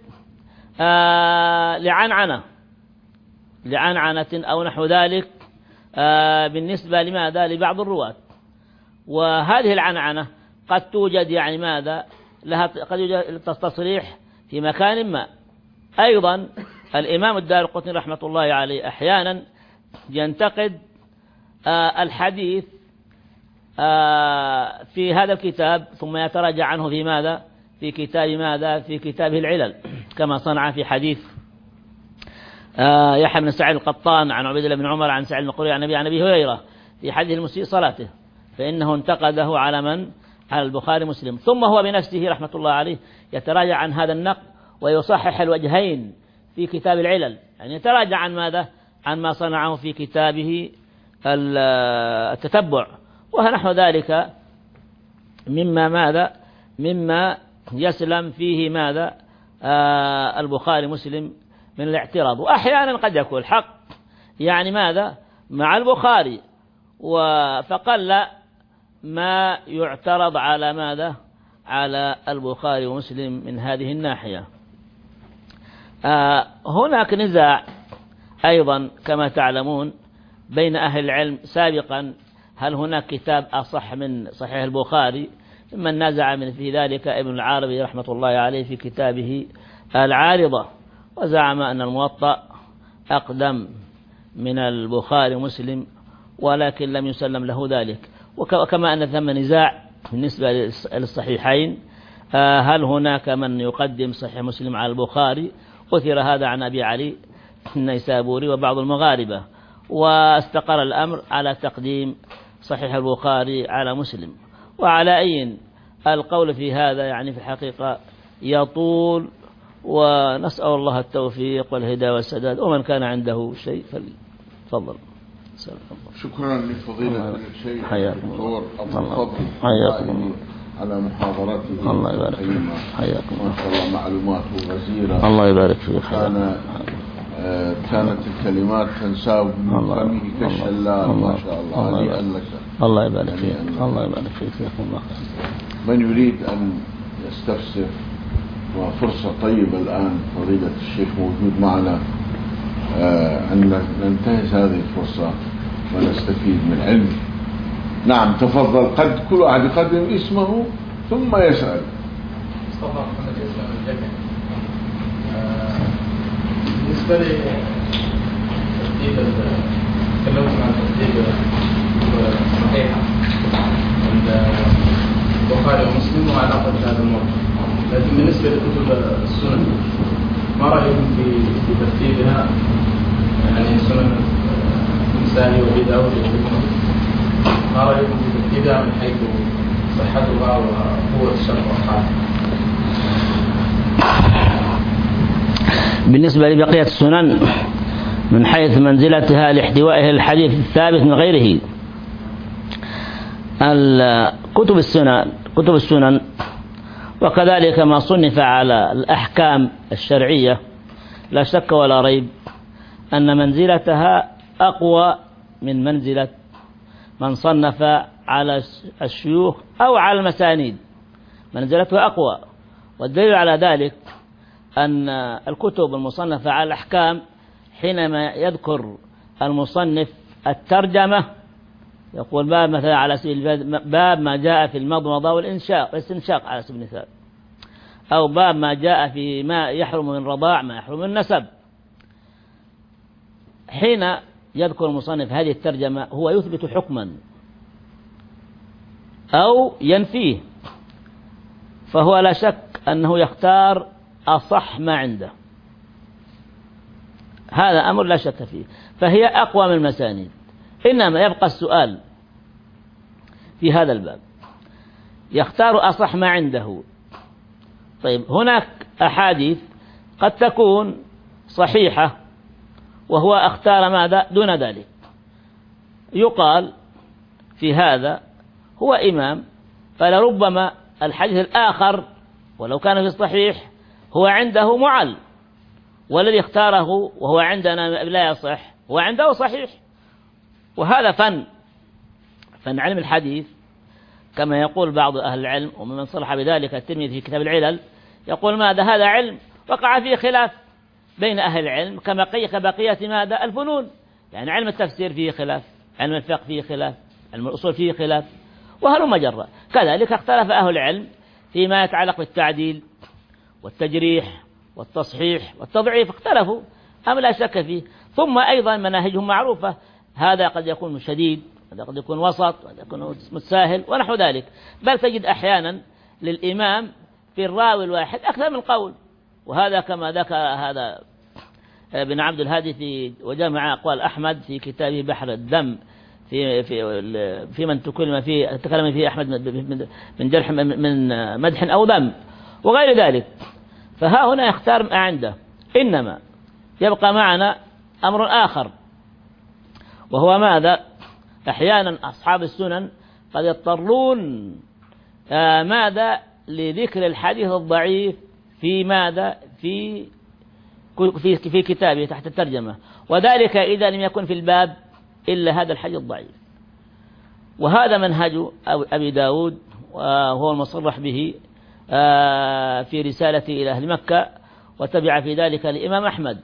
لعنعنة أو نحو ذلك بالنسبة لماذا؟ لبعض الرواة، وهذه العنعنة قد توجد يعني ماذا؟ قد يوجد تصريح في مكان ما. أيضا الإمام الدارقطني رحمة الله عليه أحيانا ينتقد الحديث في هذا الكتاب ثم يتراجع عنه في ماذا؟ في كتابه العلل، كما صنع في حديث يحيى بن سعيد القطان عن عبيد الله بن عمر عن سعيد المقبري عن أبي هريرة في حديث المسيء صلاته، فإنه انتقده على البخاري مسلم. ثم هو بنفسه رحمة الله عليه يتراجع عن هذا النقد ويصحح الوجهين في كتاب العلل، يعني يتراجع عن ماذا؟ عن ما صنعه في كتابه التتبع. ونحو ذلك مما ماذا؟ مما يسلم فيه ماذا؟ البخاري مسلم من الاعتراض. وأحيانا قد يكون الحق يعني ماذا؟ مع البخاري، فقل ما يعترض على ماذا؟ على البخاري ومسلم من هذه الناحية. هناك نزاع أيضا كما تعلمون بين أهل العلم سابقا، هل هناك كتاب أصح من صحيح البخاري؟ من نزع من في ذلك ابن العربي رحمة الله عليه في كتابه العارضة، وزعم أن الموطأ أقدم من البخاري ومسلم، ولكن لم يسلم له ذلك. وكما أن ثم نزاع بالنسبة للصحيحين، هل هناك من يقدم صحيح مسلم على البخاري؟ أثر هذا عن أبي علي النيسابوري وبعض المغاربة، واستقر الأمر على تقديم صحيح البخاري على مسلم. وعلى أي القول في هذا يعني في الحقيقة يطول، ونسأل الله التوفيق والهداية والسداد، ومن كان عنده شيء فليتفضل. شكرا لفضيلة الشيخ الدكتور أبو الفضل على محاضرته القيمة. ما شاء الله معلوماته غزيرة. الله يبارك فيك. كانت الكلمات تنساب من فمه كالشلال. ما شاء الله. هنيئا لك. الله يبارك فيك. الله يبارك فيك. الله. من يريد أن يستفسر، وفرصة طيبة الآن فضيلة الشيخ موجود معنا، أن ننتهز هذه الفرصة ونستفيد من علمه. نعم تفضل. قد كل واحد يقدم اسمه ثم يسأل. مصطفى محمد يسلم الجبل. بالنسبة لي تكلمت عن ترتيب صحيحة عند البخاري ومسلم وعلاقة هذا الموضوع، لكن بالنسبة لكتب السنن ما رأيكم في ترتيبها؟ يعني سنن النسائي وأبي داود ما رأيكم في ترتيبها من حيث صحتها وقوة الشرح والحال؟ بالنسبة لبقية السنن من حيث منزلتها لاحتوائها الحديث الثابت من غيره، كتب السنن وكذلك ما صنف على الأحكام الشرعية لا شك ولا ريب أن منزلتها أقوى من منزلة من صنف على الشيوخ أو على المسانيد، منزلتها أقوى. والدليل على ذلك أن الكتب المصنفة على الأحكام حينما يذكر المصنف الترجمة يقول باب مثلا على سبيل باب ما جاء في المضمضة والاستنشاق على سبيل المثال، أو باب ما جاء في ما يحرم من رضاع ما يحرم من نسب. حين يذكر المصنف هذه الترجمة هو يثبت حكما أو ينفيه، فهو لا شك أنه يختار أصح ما عنده، هذا أمر لا شك فيه، فهي أقوى من المسانيد. إنما يبقى السؤال في هذا الباب، يختار أصح ما عنده. طيب هناك أحاديث قد تكون صحيحة وهو اختار ماذا دون ذلك، يقال في هذا هو إمام، فلربما الحديث الآخر ولو كان في الصحيح هو عنده معل، والذي اختاره وهو عندنا لا يصح هو عنده صحيح. وهذا فن علم الحديث كما يقول بعض أهل العلم، ومن صلح بذلك الترمذي في كتاب العلل يقول ماذا هذا علم وقع فيه خلاف بين أهل العلم كبقية ماذا الفنون، يعني علم التفسير فيه خلاف، علم الفقه فيه خلاف، علم الأصول فيه خلاف، وهلم جرا. كذلك اختلف أهل العلم فيما يتعلق بالتعديل والتجريح والتصحيح والتضعيف، اختلفوا أم لا شك فيه. ثم أيضا مناهجهم معروفة، هذا قد يكون شديد، هذا قد يكون وسط، هذا يكون متساهل ونحو ذلك. بل تجد أحيانا للإمام في الراوي الواحد أكثر من قول، وهذا كما ذكر هذا ابن عبد الهادي في وجمع أقوال أحمد في كتابه بحر الدم في من تكلم فيه أحمد من جرح من مدح أو ذم وغير ذلك. فها هنا يختار ما عنده. إنما يبقى معنا أمر آخر، وهو ماذا؟ أحيانا أصحاب السنن قد يضطرون ماذا؟ لذكر الحديث الضعيف في ماذا؟ في كتابه تحت الترجمة، وذلك إذا لم يكن في الباب إلا هذا الحديث الضعيف. وهذا منهج أبي داود، وهو المصرح به في رسالته إلى أهل مكة، وتبع في ذلك الإمام أحمد.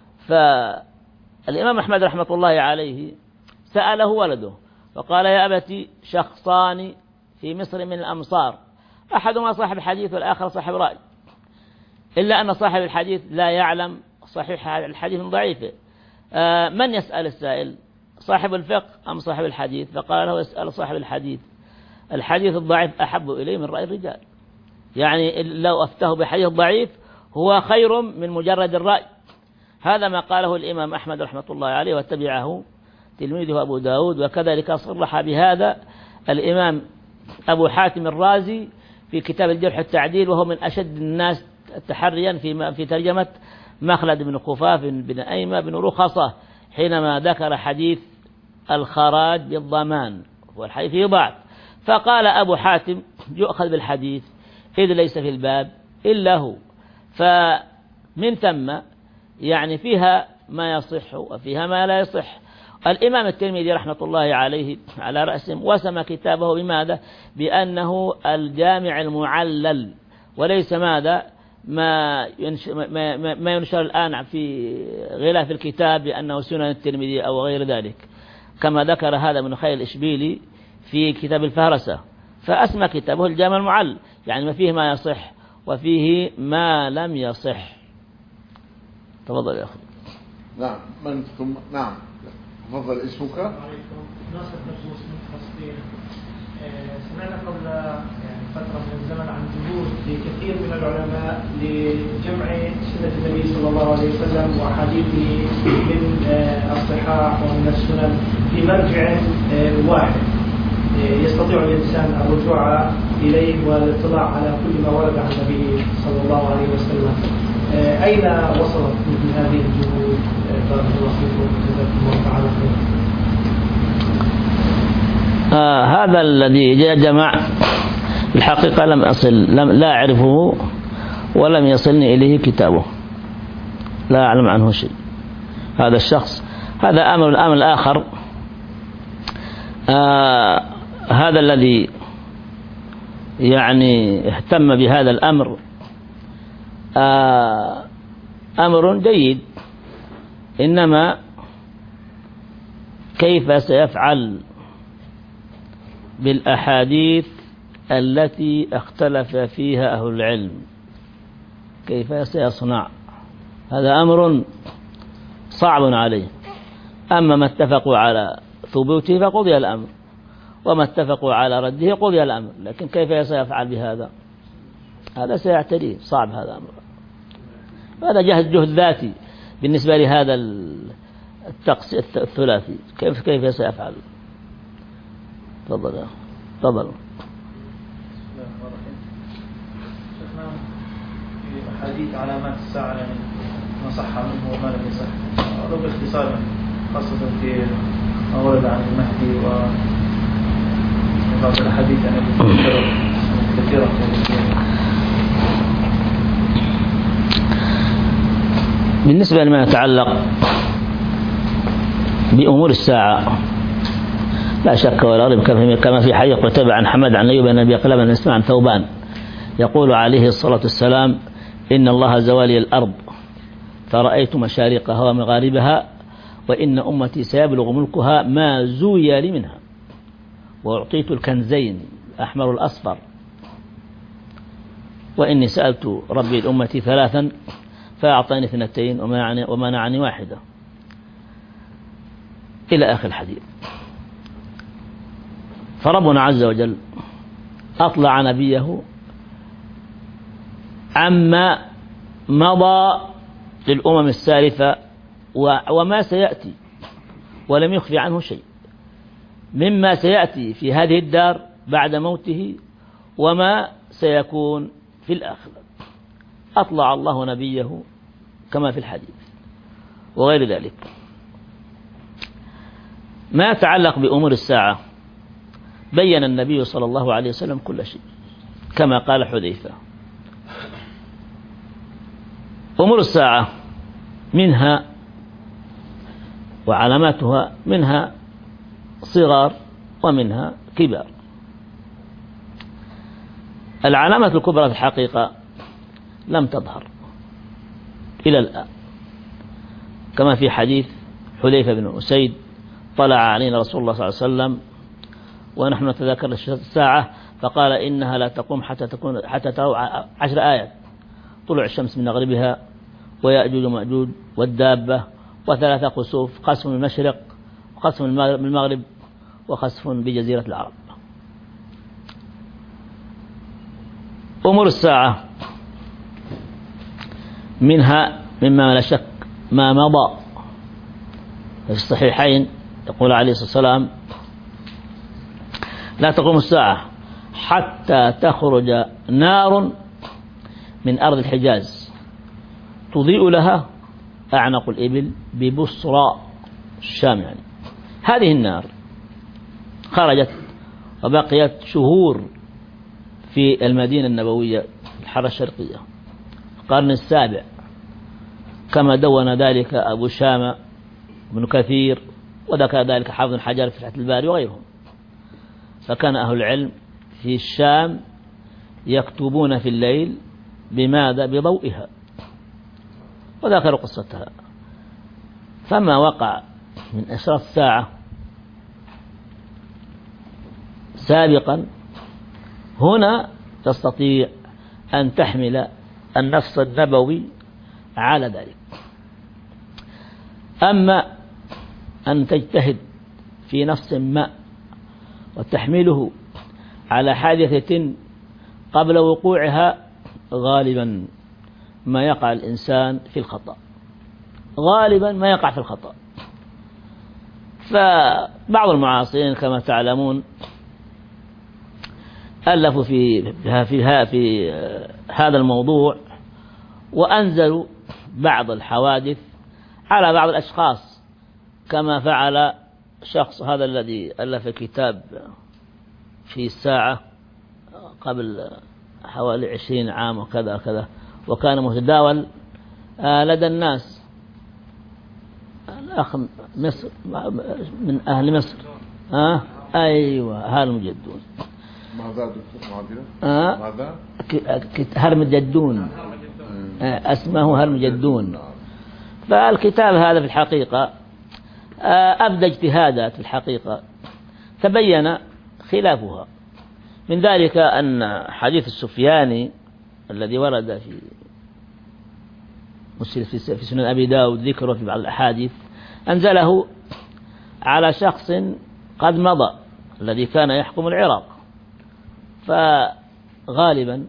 فالإمام أحمد رحمة الله عليه سأله ولده فقال: يا أبتي، شخصان في مصر من الأمصار، أحدهما صاحب الحديث والآخر صاحب رأي، إلا أن صاحب الحديث لا يعلم صحيح الحديث من ضعيفه. من يسأل السائل؟ صاحب الفقه أم صاحب الحديث؟ فقال له: يسأل صاحب الحديث، الحديث الضعيف أحب إليه من رأي الرجال. يعني لو أفتاه بحديث ضعيف هو خير من مجرد الرأي. هذا ما قاله الإمام أحمد رحمة الله عليه، واتبعه تلميذه أبو داود، وكذلك صرح بهذا الإمام أبو حاتم الرازي في كتاب الجرح التعديل، وهو من أشد الناس تحريا في ترجمة مخلد بن خفاف بن أيمة بن رخصة، حينما ذكر حديث الخراج بالضمان والحديث فيه ضعف، فقال أبو حاتم: يؤخذ بالحديث إذ ليس في الباب إلا هو. فمن ثم يعني فيها ما يصح وفيها ما لا يصح. الإمام الترمذي رحمة الله عليه على رأسهم وسم كتابه بماذا؟ بأنه الجامع المعلل، وليس ماذا؟ ما ينشر الآن في غلاف الكتاب بأنه سنن الترمذي أو غير ذلك، كما ذكر هذا من خير الإشبيلي في كتاب الفهرسة. فأسمى كتابه الجامع المعلل، يعني ما فيه ما يصح وفيه ما لم يصح. تفضل يا أخي. نعم. نعم، تفضل. اسمك؟ ناصر نجوس من فلسطين. سمعنا قبل فترة من الزمن عن جهود لكثير من العلماء لجمع سنة النبي صلى الله عليه وسلم وحديثه من الصحاح ومن السنن في مرجع واحد يستطيع الإنسان الرجوع إليه والاطلاع على كل ما ورد عن النبي صلى الله عليه وسلم. أين وصلت مثل هذه الجهود؟ بارك الله فيكم، جزاكم الله تعالى خير. هذا الذي جمع الحقيقة لا أعرفه ولم يصلني إليه كتابه، لا أعلم عنه شيء. هذا الشخص هذا أمر. الأمر الآخر هذا الذي يعني اهتم بهذا الأمر أمر جيد، إنما كيف سيفعل بالأحاديث التي اختلف فيها أهل العلم؟ كيف سيصنع؟ هذا أمر صعب عليه. أما ما اتفقوا على ثبوته فقضي الأمر، وما اتفقوا على رده قضي الأمر، لكن كيف سيفعل بهذا؟ هذا سيعتريه، صعب هذا الأمر. هذا جهد ذاتي بالنسبة لهذا الثلاثي. كيف سيفعل؟ تفضل. تفضل. شيخنا، في أحاديث علامات الساعة يعني ما صح منه وما لم يصح، ولو باختصار خاصة في ما ورد عن المهدي وبعض الأحاديث يعني كثيرة. بالنسبة لما يتعلق بأمور الساعة لا شك ولا ريب كما في حديث قتيبة عن حماد عن أيوب بن أبي قلابة بن مسعود عن ثوبان يقول عليه الصلاة والسلام: إن الله زوالي الأرض فرأيت مشارقها ومغاربها، وإن أمتي سيبلغ ملكها ما زوي لي منها، وأعطيت الكنزين الأحمر والأصفر، وإني سألت ربي الأمة 3 فأعطاني 2 ومنعني 1، إلى آخر الحديث. فربنا عز وجل أطلع نبيه عما مضى للأمم السالفة وما سيأتي، ولم يخفي عنه شيء مما سيأتي في هذه الدار بعد موته وما سيكون في. في الآخرة. أطلع الله نبيه كما في الحديث، وغير ذلك. ما يتعلق بأمور الساعة بين النبي صلى الله عليه وسلم كل شيء كما قال حذيفة. أمور الساعة منها وعلاماتها منها صغار ومنها كبار. العلامات الكبرى في الحقيقة لم تظهر إلى الآن، كما في حديث حذيفة بن أسيد: طلع علينا رسول الله صلى الله عليه وسلم ونحن نتذاكر الساعة فقال إنها لا تقوم حتى تروا 10 آيات: طلوع الشمس من مغربها، ويأجوج ومأجوج، والدابة، و3 خسوف: خسف من المشرق، وخسف من المغرب، وخسف بجزيرة العرب. أمور الساعة منها مما لا شك ما مضى في الصحيحين، يقول عليه الصلاة والسلام: لا تقوم الساعة حتى تخرج نار من أرض الحجاز تضيء لها أعنق الإبل ببصرى الشام. يعني هذه النار خرجت وبقيت شهور في المدينة النبوية الحرة الشرقية القرن السابع، كما دون ذلك أبو شامة بن كثير، وذكر ذلك حافظ الحجر في فتح الباري وغيرهم. فكان أهل العلم في الشام يكتبون في الليل بماذا؟ بضوئها، وذكروا قصتها. فما وقع من أشراط الساعة سابقا هنا تستطيع أن تحمل النص النبوي على ذلك. أما أن تجتهد في نص ما وتحمله على حادثة قبل وقوعها، غالبا ما يقع الإنسان في الخطأ، غالبا ما يقع في الخطأ. فبعض المعاصرين كما تعلمون ألفوا في هذا الموضوع، وأنزلوا بعض الحوادث على بعض الأشخاص، كما فعل شخص هذا الذي ألف كتاب في الساعة قبل حوالي 20 عام وكذا كذا، وكان متداول لدى الناس. الأخ مصر من أهل مصر، أيوة، هرم جدون. ماذا دكتور؟ ماذا؟ هرم جدون، اسمه هرم جدون. فالكتاب هذا في الحقيقة أبدى اجتهادات في الحقيقة تبين خلافها. من ذلك أن حديث السفياني الذي ورد في سنن أبي داود ذكره في بعض الأحاديث، أنزله على شخص قد مضى الذي كان يحكم العراق. فغالبا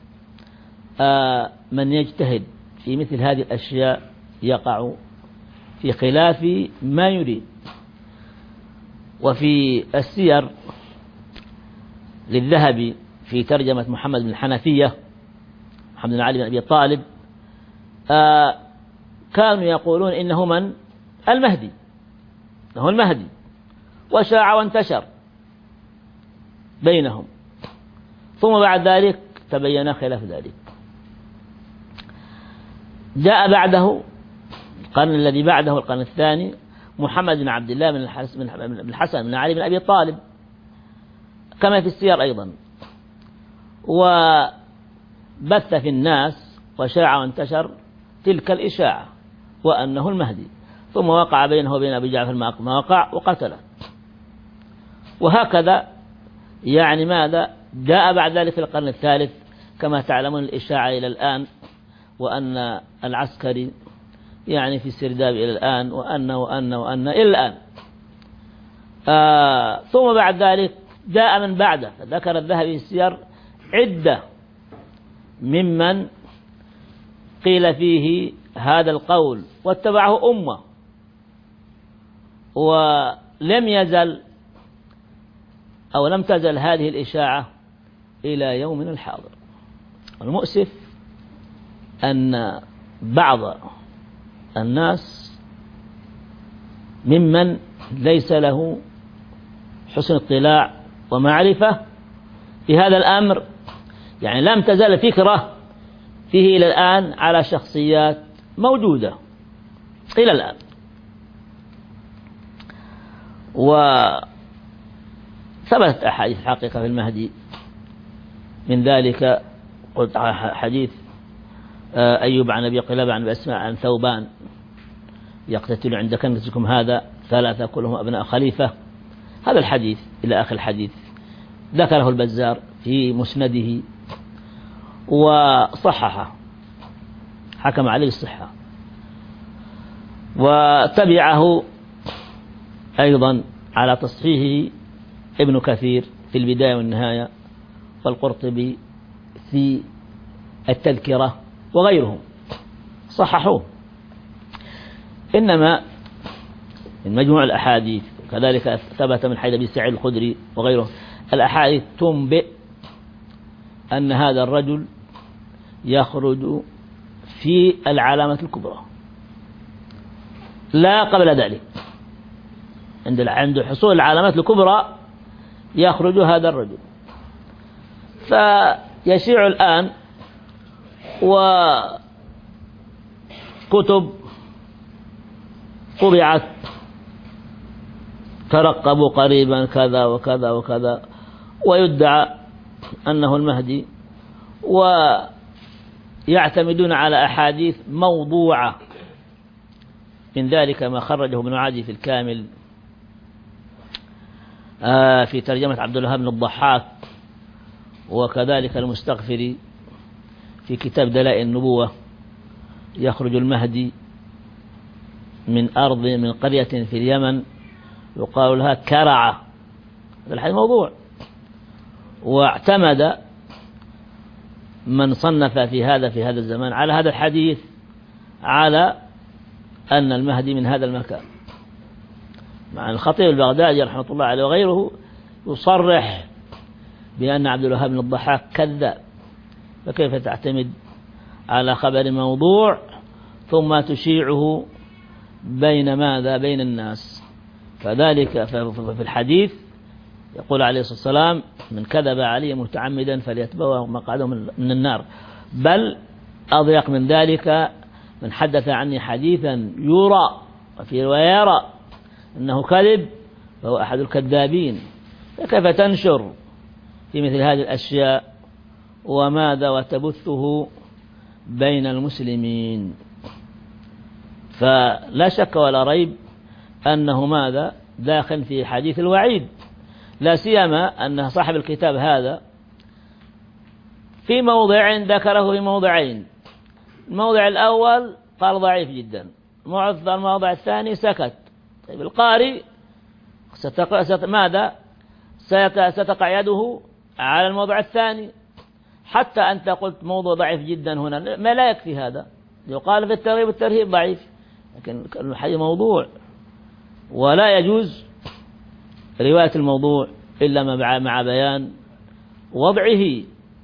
من يجتهد في مثل هذه الأشياء يقع في خلاف ما يريد. وفي السير للذهبي في ترجمة محمد بن الحنفية محمد بن علي بن أبي طالب، كانوا يقولون إنه من المهدي، إنه المهدي، وشاع وانتشر بينهم. ثم بعد ذلك تبين خلاف ذلك. جاء بعده القرن الذي بعده القرن الثاني محمد بن عبد الله بن الحسن بن علي بن أبي طالب، كما في السير أيضا، وبث في الناس وشاع وانتشر تلك الإشاعة وأنه المهدي. ثم وقع بينه وبين أبي جعفر ما وقع وقتله. وهكذا يعني ماذا جاء بعد ذلك في القرن الثالث كما تعلمون الإشاعة إلى الآن، وأن العسكري يعني في السرداب إلى الآن، وأن إلى الآن. ثم بعد ذلك جاء من بعده، ذكر الذهبي في السير عدة ممن قيل فيه هذا القول واتبعه أمة، ولم يزل أو لم تزل هذه الإشاعة إلى يومنا الحاضر. المؤسف أن بعض الناس ممن ليس له حسن اطلاع ومعرفة في هذا الأمر، يعني لم تزال الفكرة فيه إلى الآن على شخصيات موجودة إلى الآن. وثبتت أحاديث الحقيقة في المهدي، من ذلك قلت حديث أيوب عن أبي قلابة عن أسماء عن ثوبان يقتتل عند كنزكم هذا 3 كلهم أبناء خليفة. هذا الحديث إلى آخر الحديث ذكره البزار في مسنده وصححه، حكم عليه الصحة. وتبعه أيضا على تصحيحه ابن كثير في البداية والنهاية، والقرطبي في التذكرة، وغيرهم صححوه. إنما من مجموع الأحاديث كذلك ثبت من حديث أبي سعيد الخدري وغيره الأحاديث تنبئ أن هذا الرجل يخرج في العلامة الكبرى لا قبل ذلك. عند حصول العلامات الكبرى يخرج هذا الرجل. فيشيع الآن وكتب طبعت ترقبوا قريبا كذا وكذا وكذا، ويدعى أنه المهدي، ويعتمدون على أحاديث موضوعة. من ذلك ما خرجه ابن عدي في الكامل في ترجمة عبد الوهاب بن الضحاك، وكذلك المستغفري في كتاب دلائل النبوة، يخرج المهدي من قرية في اليمن يقال لها كرعة. هذا الحديث موضوع، واعتمد من صنف في هذا الزمان على هذا الحديث على أن المهدي من هذا المكان، مع الخطيب البغدادي رحمة الله عليه وغيره يصرح بأن عبد الوهاب بن الضحاك كذاب. فكيف تعتمد على خبر موضوع ثم تشيعه بين الناس؟ فذلك في الحديث يقول عليه الصلاة والسلام: من كذب علي متعمدا فليتبوأ مقعده من النار. بل أضيق من ذلك: من حدث عني حديثا يرى وفي رواية يرى أنه كذب فهو أحد الكذابين. فكيف تنشر في مثل هذه الأشياء وتبثه بين المسلمين؟ فلا شك ولا ريب أنه داخل في حديث الوعيد، لا سيما أن صاحب الكتاب هذا في موضع ذكره في موضعين. الموضع الأول قال ضعيف جدا، الموضع الثاني سكت. طيب القارئ ستقع يده على الموضع الثاني. حتى أنت قلت موضوع ضعيف جدا هنا، ما لا يكفي هذا، يقال في الترغيب والترهيب ضعيف، لكن الحديث موضوع، ولا يجوز رواية الموضوع إلا مع بيان وضعه.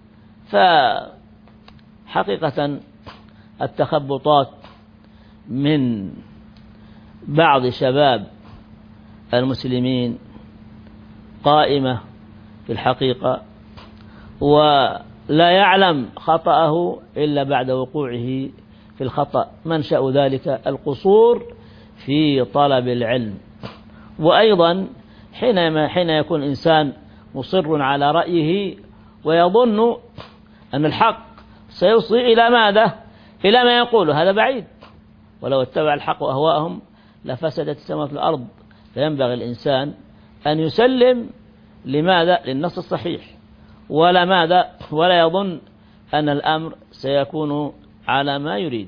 فحقيقة التخبطات من بعض شباب المسلمين قائمة في الحقيقة، ولا يعلم خطأه إلا بعد وقوعه في الخطأ. منشأ ذلك القصور في طلب العلم. وأيضا حين يكون إنسان مصر على رأيه ويظن أن الحق سيوصي إلى إلى ما يقول، هذا بعيد. ولو اتبع الحق أهواءهم لفسدت السماوات والأرض. فينبغي الإنسان أن يسلم للنص الصحيح، ولا يظن أن الأمر سيكون على ما يريد.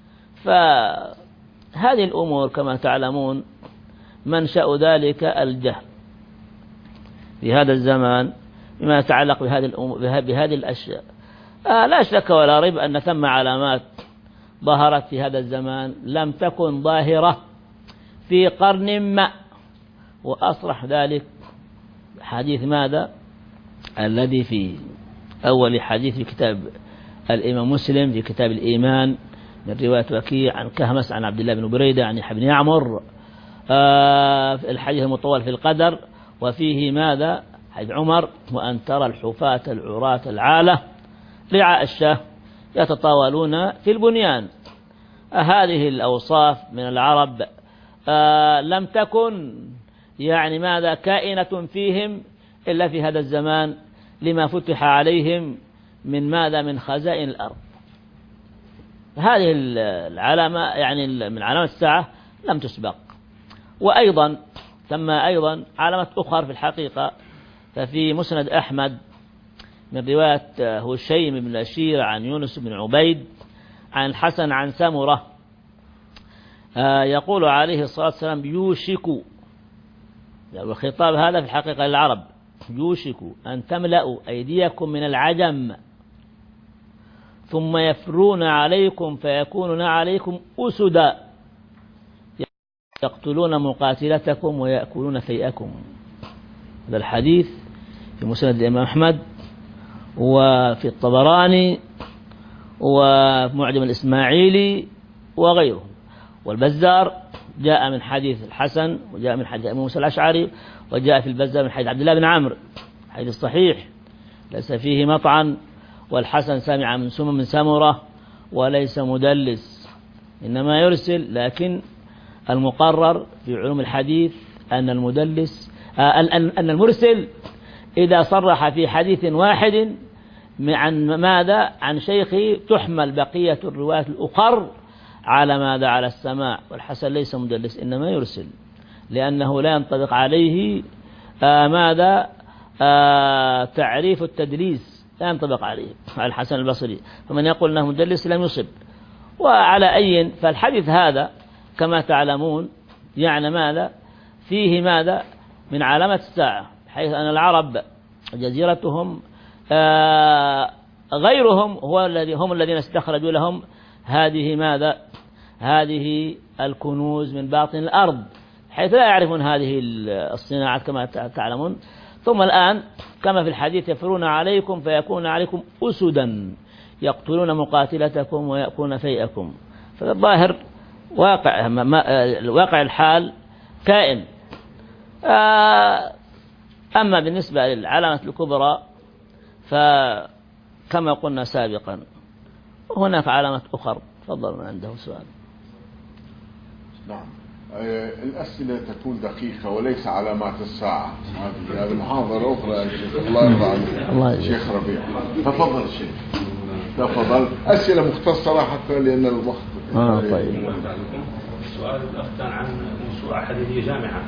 فهذه الأمور كما تعلمون منشأ ذلك الجهل في هذا الزمان بما يتعلق بهذه الأشياء. لا شك ولا ريب أن ثم علامات ظهرت في هذا الزمان لم تكن ظاهرة في قرن ما، وأصرح ذلك حديث الذي في أول حديث في كتاب الإمام مسلم في كتاب الإيمان من رواية وكيع عن كهمس عن عبد الله بن بريدة عن يحيى بن يعمر الحديث المطول في القدر، وفيه ماذا؟ حديث عمر: وأن ترى الحفاة العراة العالة رعاء الشاه يتطاولون في البنيان. هذه الأوصاف من العرب لم تكن يعني ماذا كائنة فيهم إلا في هذا الزمان، لما فتح عليهم من ماذا؟ من خزائن الأرض. هذه العلامة يعني من علامة الساعة لم تسبق. وأيضا ثم أيضا علامة أخرى في الحقيقة، ففي مسند أحمد من رواية هشيم بن أشير عن يونس بن عبيد عن الحسن عن سمرة يقول عليه الصلاة والسلام: يوشك، يعني الخطاب هذا في الحقيقة للعرب، يوشك أن تملأوا أيديكم من العجم ثم يفرون عليكم فيكونون عليكم أسدا يقتلون مقاتلتكم ويأكلون فيئكم. هذا الحديث في مسند الإمام أحمد وفي الطبراني ومعجم الإسماعيلي وغيره، والبزار جاء من حديث الحسن، وجاء من حديث أبي موسى الأشعري، وجاء في البزار من حديث عبد الله بن عمرو، حديث صحيح ليس فيه مطعن. والحسن سمع من سمرة وليس مدلس، إنما يرسل. لكن المقرر في علوم الحديث أن أن المرسل إذا صرح في حديث واحد عن ماذا؟ عن شيخه، تحمل بقية الروايات الأخر على ماذا؟ على السماع. والحسن ليس مدلس، إنما يرسل، لأنه لا ينطبق عليه ماذا؟ تعريف التدليس لا ينطبق عليه على الحسن البصري، فمن يقول أنه مدلس لم يصب. وعلى أي، فالحديث هذا كما تعلمون يعني ماذا؟ فيه ماذا؟ من علامة الساعة، حيث أن العرب جزيرتهم غيرهم هم الذين استخرجوا لهم هذه ماذا؟ هذه الكنوز من باطن الأرض، حيث لا يعرفون هذه الصناعات كما تعلمون. ثم الآن كما في الحديث: يفرون عليكم فيكون عليكم أسدا يقتلون مقاتلتكم ويأكلون فيئكم. فالظاهر واقع الحال كائن. أما بالنسبة للعلامة الكبرى فكما قلنا سابقا هناك علامات أخرى. تفضل من عنده سؤال. نعم، الأسئلة تكون دقيقة وليس علامات الساعة. هذه محاضرة أخرى يا شيخ. الله يرضى عليك شيخ ربيع. تفضل شيخ، تفضل. أسئلة مختصرة حتى لأن الوقت. طيب. السؤال الأخ كان عن موسوعة حديثية جامعة،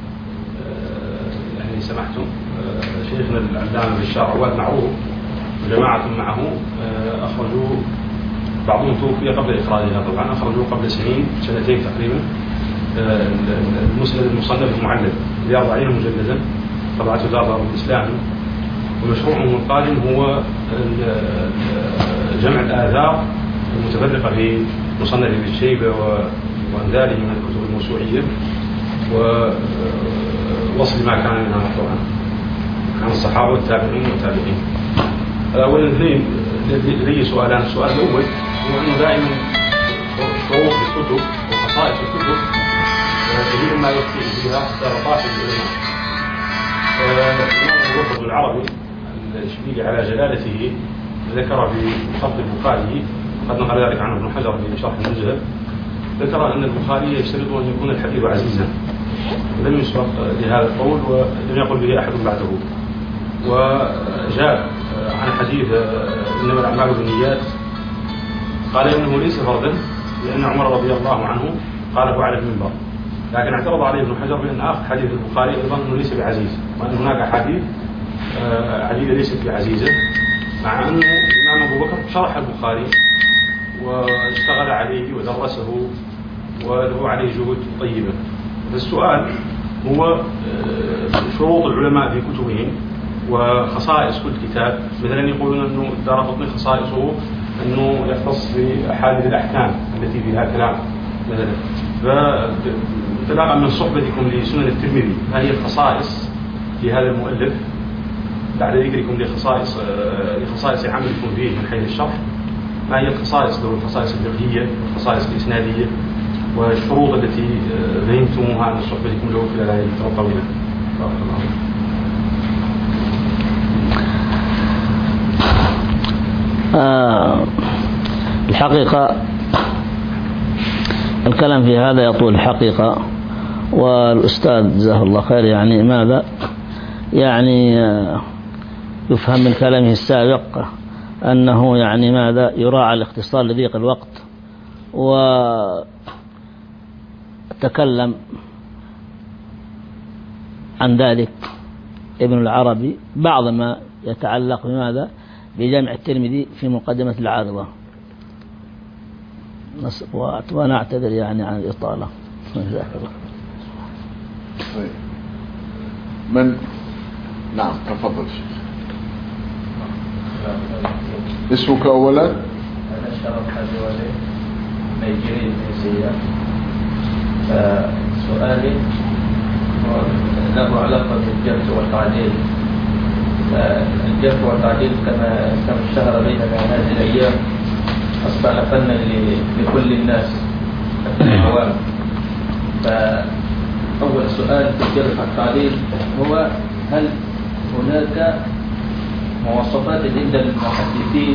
يعني سمحتم شيخنا العلامة بالشرع عواد معروف وجماعة معه أخرجوا، بعضهم توفي قبل إخراجها طبعا، أخرجوا قبل سنتين تقريبا المسند المصنف المعلم ب40 مجلدا، طبعته دار الإسلامي. ومشروعهم القادم هو جمع الآثار المتفرقة في مصنف ابن الشيبة وأمثاله من الكتب الموسوعية، ووصل ما كان منها مطلوبا عن الصحابة والتابعين والتابعين. الأول الاثنين لدي سؤالان. السؤال الأول هو أنه دائما شروط الكتب وخصائص الكتب كثير ما يخفي فيها اختلاطات العلماء. الإمام أبو بكر العربي الإشبيلي على جلالته ذكر في خط البخاري، قد نقل ذلك عنه ابن حجر في شرح المذهب، ذكر أن البخاري يشترط أن يكون الحديث عزيزا، ولم يسبق لهذا القول ولم يقل به أحد بعده. وجاء عن حديث إنما الأعمال بالنيات قال إنه ليس فردا، لأن عمر رضي الله عنه قاله على المنبر، لكن اعترض عليه ابن حجر بأن آخر حديث البخاري أيضا أنه ليس بعزيز، وأن هناك أحاديث عديدة ليست بعزيزة، مع أنه الإمام أبو بكر شرح البخاري واشتغل عليه ودرسه وله عليه جهود طيبة. فالسؤال هو شروط العلماء في كتبهم وخصائص كل كتاب. مثلا يقولون أنه الدارقطني خصائصه أنه يختص بأحاديث الأحكام التي فيها كلام مثلا. فانطلاقا من صحبتكم لسنن الترمذي، ما هي الخصائص لهذا المؤلف بعد ذكركم لخصائص عملكم فيه من حيث الشرح؟ ما هي الخصائص له؟ الخصائص الفقهية، الخصائص الإسنادية، والشروط التي بينتموها عن صحبتكم له في هذه الفترة الطويلة. بارك الله فيك. الحقيقة الكلام في هذا يطول الحقيقة، والأستاذ جزاه الله خير يعني ماذا يعني يفهم من كلامه السابق أنه يعني ماذا يراعى الاختصار لضيق الوقت، وتكلم عن ذلك ابن العربي بعض ما يتعلق بماذا بجمع الترمذي في مقدمة العارضة، ونعتذر يعني عن الإطالة. جزاك الله. طيب. من نعم تفضل شيخ. اسمك أولا؟ أنا شرف حجوالي نيجيري الجنسية. سؤالي له علاقة بالجرح والتعديل. الجرح والتعديل كما اشتهر بيننا هذه الأيام أصبح فنا لكل الناس العوام. فأول سؤال في الجرح والتعديل هو هل هناك مواصفات عند المحدثين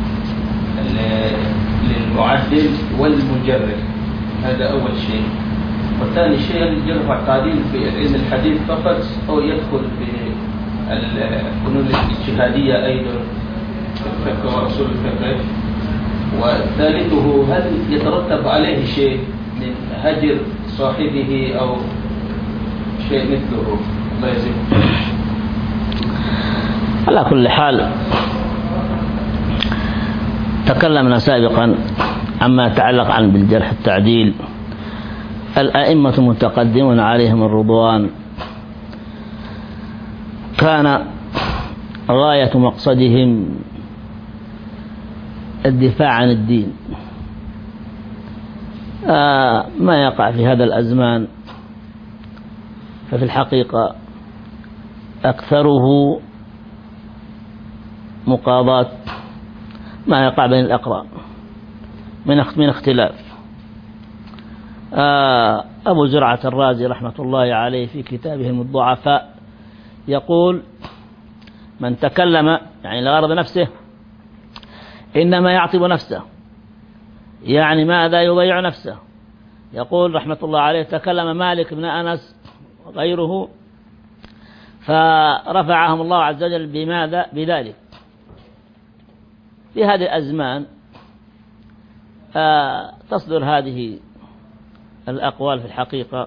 للمعدل والمجرح؟ هذا أول شيء. والثاني شيء الجرح والتعديل في علم الحديث فقط أو يدخل في الفنون الاجتهادية أيضا في الفقه ورسول الفقه؟ وثالثه هل يترتب عليه شيء من هجر صاحبه أو شيء مثله؟ الله يجزيكم. على كل حال تكلمنا سابقا عما يتعلق عن بالجرح التعديل. الأئمة المتقدمون عليهم الرضوان كان غاية مقصدهم الدفاع عن الدين. ما يقع في هذا الأزمان ففي الحقيقة أكثره مقاضاة ما يقع بين الأقران من اختلاف. أبو زرعة الرازي رحمة الله عليه في كتابه الضعفاء يقول: من تكلم يعني لغرض نفسه إنما يعطب نفسه، يعني ماذا يضيع نفسه. يقول رحمة الله عليه: تكلم مالك بن أنس وغيره فرفعهم الله عز وجل بماذا بذلك. في هذه الأزمان تصدر هذه الأقوال في الحقيقة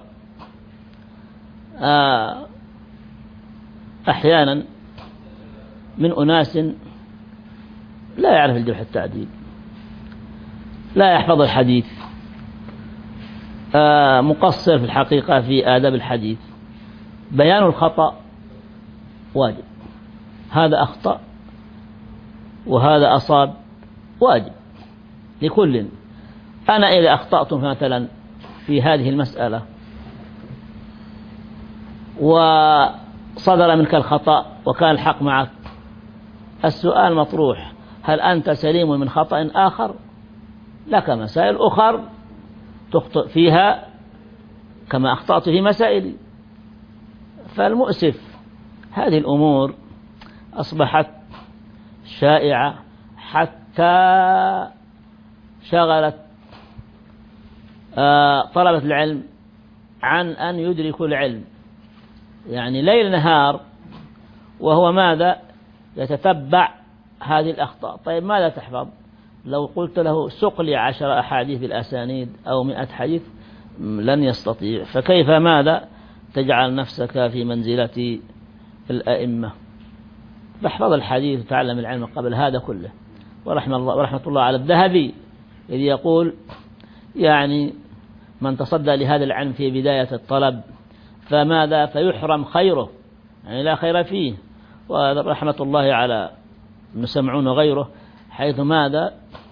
أحيانا من أناس لا يعرف الجرح التعديل، لا يحفظ الحديث، مقصر في الحقيقة في آداب الحديث. بيان الخطأ واجب، هذا أخطأ وهذا أصاب واجب لكل. أنا إذا أخطأت مثلا في هذه المسألة وصدر منك الخطأ وكان الحق معك، السؤال مطروح: هل أنت سليم من خطأ آخر؟ لك مسائل أخر تخطئ فيها كما أخطأت في مسائلي. فالمؤسف هذه الأمور أصبحت شائعة حتى شغلت طلبة العلم عن أن يدركوا العلم، يعني ليل نهار وهو ماذا يتتبع هذه الأخطاء. طيب ماذا تحفظ؟ لو قلت له سق لي 10 أحاديث بالأسانيد أو 100 حديث لن يستطيع. فكيف ماذا تجعل نفسك في منزلة الأئمة؟ فاحفظ الحديث وتعلم العلم قبل هذا كله. ورحمة الله على الذهبي إذ يقول: يعني من تصدى لهذا العلم في بداية الطلب فماذا فيحرم خيره، يعني لا خير فيه. ورحمة الله على المسمعون وغيره، حيث ماذا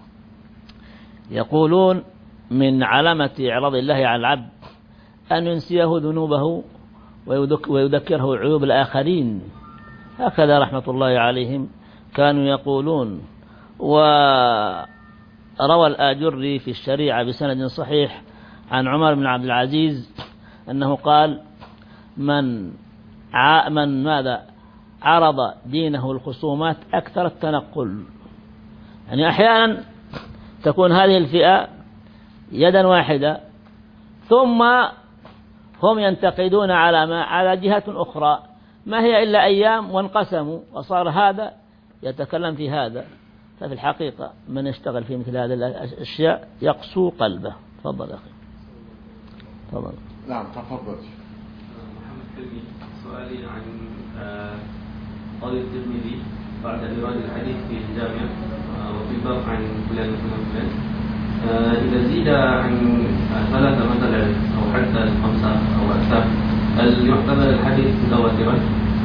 يقولون: من علامة إعراض الله على العبد أن ينسيه ذنوبه ويذكره عيوب الآخرين. هكذا رحمة الله عليهم كانوا يقولون. وروى الآجري في الشريعة بسند صحيح عن عمر بن عبد العزيز أنه قال من ماذا عرض دينه الخصومات أكثر التنقل. يعني أحيانا تكون هذه الفئة يدا واحدة ثم هم ينتقدون على جهة أخرى ما هي إلا أيام وانقسموا وصار هذا يتكلم في هذا. ففي الحقيقة من يشتغل في مثل هذه الأشياء يقسو قلبه. تفضل أخي. تفضل. نعم تفضل. محمد كلمي، سؤالي عن قول الترمذي بعد إيراد الحديث في الجامع وفي الباب عن فلان وفلان وفلان، إذا زيد عن 3 مثلا أو حتى 5 أو أكثر، هل يعتبر الحديث متواترا؟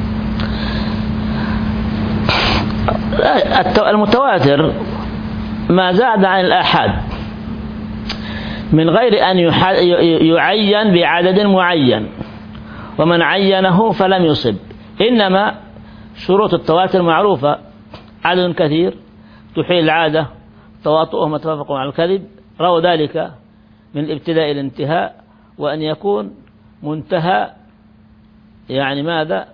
المتواتر ما زاد عن الآحاد من غير أن يعين بعدد معين، ومن عينه فلم يصب. إنما شروط التواتر معروفة: عدد كثير، تحيل العادة، تواطؤهم متفق على الكذب، روى ذلك من الابتداء إلى الانتهاء، وأن يكون منتهى يعني ماذا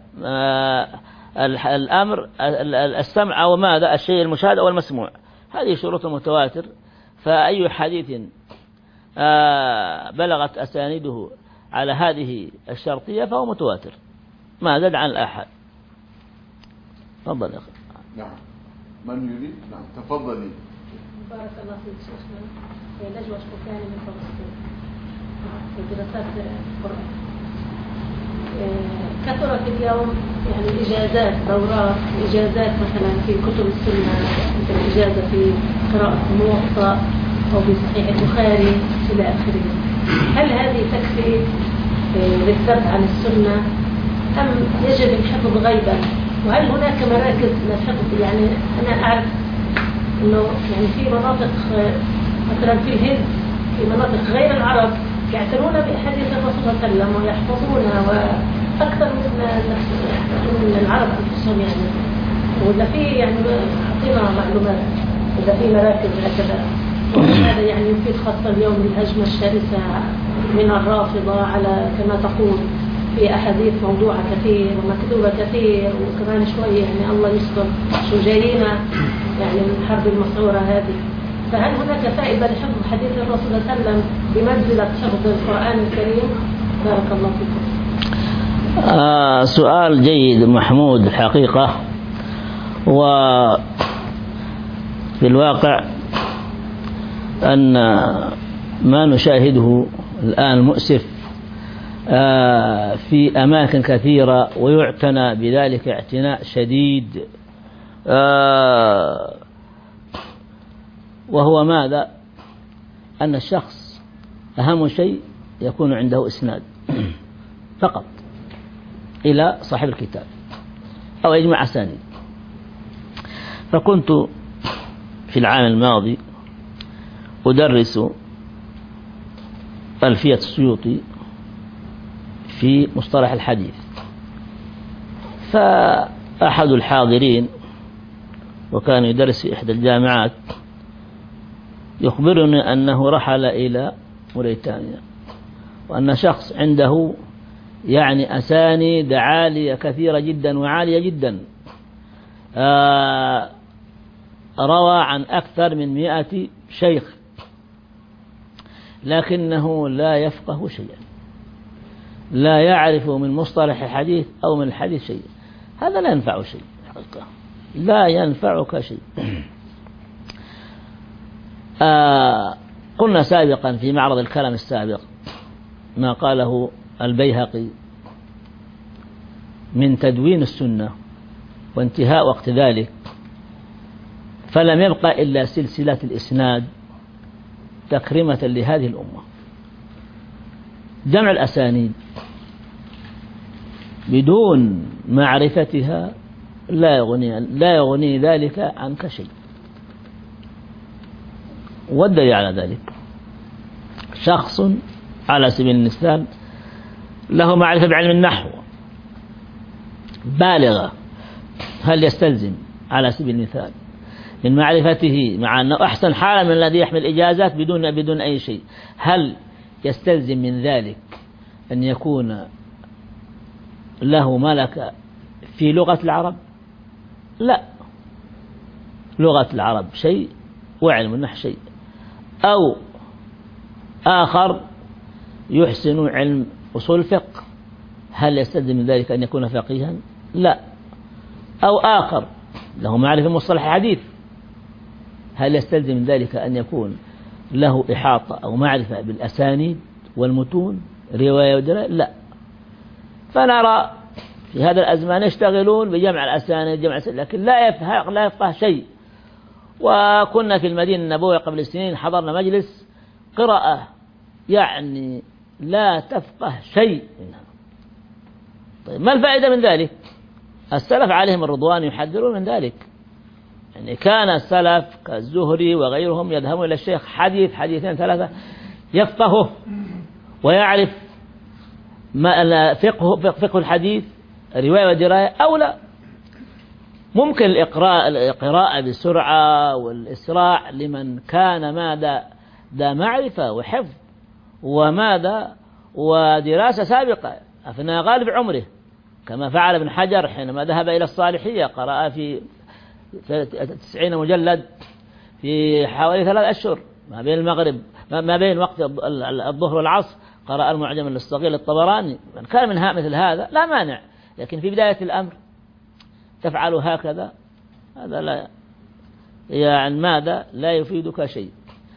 الأمر السمع أو ماذا الشيء المشاهد أو المسموع. هذه شروط المتواتر. فأي حديث بلغت أسانيده على هذه الشرطية فهو متواتر ما زاد عن الآحاد. تفضل يا أخي. نعم من يريد؟ نعم تفضلي. بارك الله فيك شيخنا. نجوى شكوكاني من فلسطين في دراسات القرآن. كثرت اليوم يعني إجازات، دورات إجازات مثلا في كتب السنة، مثل إجازة في قراءة الموطأ أو في صحيح البخاري إلى آخره. هل هذه تكفي للثبت عن السنة أم يجب الحفظ غيبا؟ وهل هناك مراكز للحفظ؟ يعني أنا أعرف أنه يعني في مناطق مثلا في الهند، في مناطق غير العرب يعتنون بأحاديث الرسول صلى الله عليه وسلم ويحفظونها وأكثر من العرب أنفسهم يعني. وإذا في يعني أعطينا معلومات إذا في مراكز هكذا. وهذا يعني يفيد خاصة اليوم الهجمة الشرسة من الرافضة على كما تقول في أحاديث موضوعة كثير ومكتوبة كثير، وكمان شوية يعني الله يصبر شو جايينا يعني من الحرب المسعورة هذه. فهل هناك فائدة لحفظ حديث الرسول صلى الله عليه وسلم بمنزلة حفظ القرآن الكريم؟ بارك الله فيكم. سؤال جيد محمود الحقيقة. وفي الواقع أن ما نشاهده الآن مؤسف في أماكن كثيرة، ويعتنى بذلك اعتناء شديد، وهو ماذا؟ أن الشخص أهم شيء يكون عنده إسناد فقط إلى صاحب الكتاب أو يجمع أسانيد. فكنت في العام الماضي أدرس ألفية السيوطي في مصطلح الحديث، فأحد الحاضرين وكان يدرس في إحدى الجامعات يخبرني أنه رحل إلى موريتانيا، وأن شخص عنده يعني أسانيد عالية كثيرة جدا وعالية جدا، روى عن أكثر من 100 شيخ، لكنه لا يفقه شيئا، لا يعرف من مصطلح الحديث أو من الحديث شيء. هذا لا ينفع شيء، لا ينفعك شيء. قلنا سابقا في معرض الكلام السابق ما قاله البيهقي من تدوين السنة وانتهاء وقت ذلك، فلم يبقى إلا سلسلة الإسناد تكرمة لهذه الأمة. جمع الأسانيد بدون معرفتها لا يغني ذلك عنك شيء. والدليل على ذلك شخص على سبيل المثال له معرفة بعلم النحو بالغة، هل يستلزم على سبيل المثال من معرفته، مع أنه أحسن حالا من الذي يحمل إجازات بدون أي شيء، هل يستلزم من ذلك أن يكون له ملكة في لغة العرب؟ لا، لغة العرب شيء وعلم النحو شيء. أو آخر يحسن علم أصول الفقه، هل يستلزم من ذلك أن يكون فقيها؟ لا. أو آخر له معرفة مصطلح الحديث، هل يستلزم من ذلك أن يكون له إحاطة أو معرفة بالأسانيد والمتون رواية ودراية؟ لا. فنرى في هذا الأزمان يشتغلون بجمع الأسانيد جمع الأسانيد، لكن لا يفقه شيء. وكنا في المدينة النبوية قبل سنين حضرنا مجلس قراءة يعني لا تفقه شيء منها. طيب ما الفائدة من ذلك؟ السلف عليهم الرضوان يحذرون من ذلك. يعني كان السلف كالزهري وغيرهم يذهبون إلى الشيخ حديث حديثين ثلاثة يفقهه ويعرف ما فقه الحديث رواية ودراية أو لا. ممكن القراءة بسرعة والإسراع لمن كان ماذا ذا معرفة وحفظ وماذا ودراسة سابقة أثناء غالب عمره، كما فعل ابن حجر حينما ذهب إلى الصالحية، قرأ في 90 مجلد في حوالي 3 أشهر ما بين المغرب ما بين وقت الظهر والعصر، قرأ المعجم الصغير للطبراني. من كان منها مثل هذا لا مانع، لكن في بداية الأمر تفعل هكذا هذا لا يعني ماذا لا يفيدك شيء.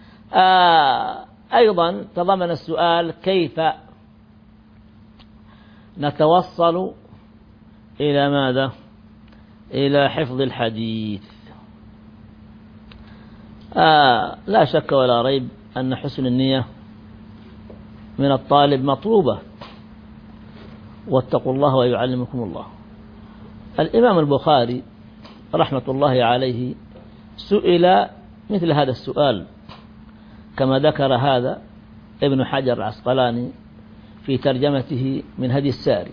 أيضا تضمن السؤال كيف نتوصل إلى ماذا؟ إلى حفظ الحديث. لا شك ولا ريب أن حسن النية من الطالب مطلوبة، واتقوا الله ويعلمكم الله. الإمام البخاري رحمة الله عليه سئل مثل هذا السؤال كما ذكر هذا ابن حجر العسقلاني في ترجمته من هدي الساري،